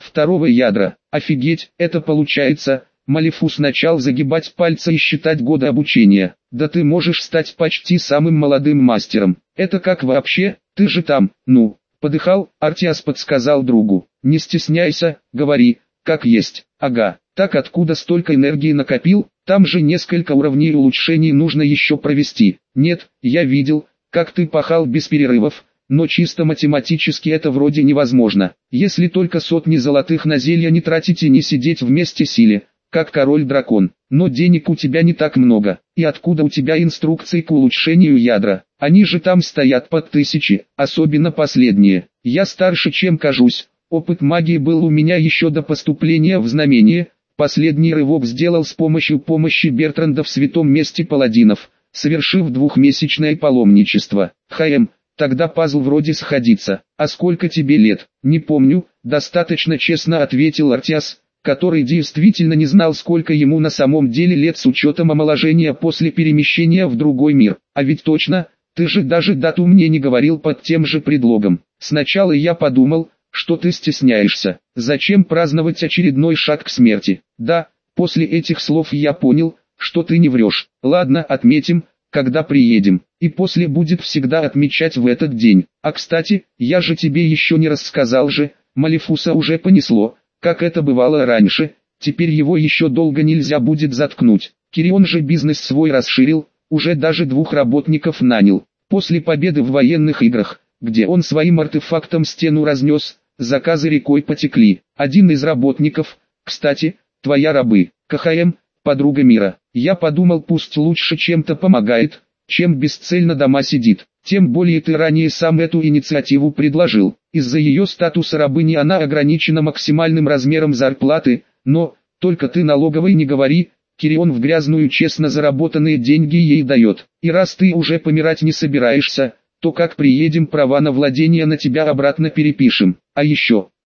Второго ядра. Офигеть, это получается. Малифус начал загибать пальцы и считать годы обучения. Да ты можешь стать почти самым молодым мастером. Это как вообще? Ты же там, ну, подыхал? Артиас подсказал другу. Не стесняйся, говори, как есть. Ага, так откуда столько энергии накопил? Там же несколько уровней улучшений нужно еще провести. Нет, я видел, как ты пахал без перерывов, но чисто математически это вроде невозможно. Если только сотни золотых на зелья не тратить и не сидеть вместе силе, как король-дракон. Но денег у тебя не так много. И откуда у тебя инструкции к улучшению ядра? Они же там стоят под 1000, особенно последние. Я старше, чем кажусь. Опыт магии был у меня еще до поступления в знамение. Последний рывок сделал с помощью помощи Бертранда в святом месте паладинов, совершив 2-месячное паломничество. Тогда пазл вроде сходится. А сколько тебе лет? Не помню, достаточно честно ответил Артиас, который действительно не знал, сколько ему на самом деле лет с учетом омоложения после перемещения в другой мир. А ведь точно, ты же даже дату мне не говорил под тем же предлогом. Сначала я подумал, что ты стесняешься. Зачем праздновать очередной шаг к смерти? Да, после этих слов я понял, что ты не врешь. Ладно, отметим, когда приедем. И после будет всегда отмечать в этот день. А кстати, я же тебе еще не рассказал же, Малифуса уже понесло. Как это бывало раньше, теперь его еще долго нельзя будет заткнуть. Кирион же бизнес свой расширил, уже даже 2 работников нанял. После победы в военных играх, где он своим артефактом стену разнес, заказы рекой потекли. Один из работников, кстати, твоя рабы, КХМ, подруга мира. Я подумал, пусть лучше чем-то помогает, чем бесцельно дома сидит. Тем более ты ранее сам эту инициативу предложил. Из-за ее статуса рабыни она ограничена максимальным размером зарплаты, но, только ты налоговой не говори, Кирион в грязную честно заработанные деньги ей дает. И раз ты уже помирать не собираешься, то как приедем, права на владение на тебя обратно перепишем. А еще,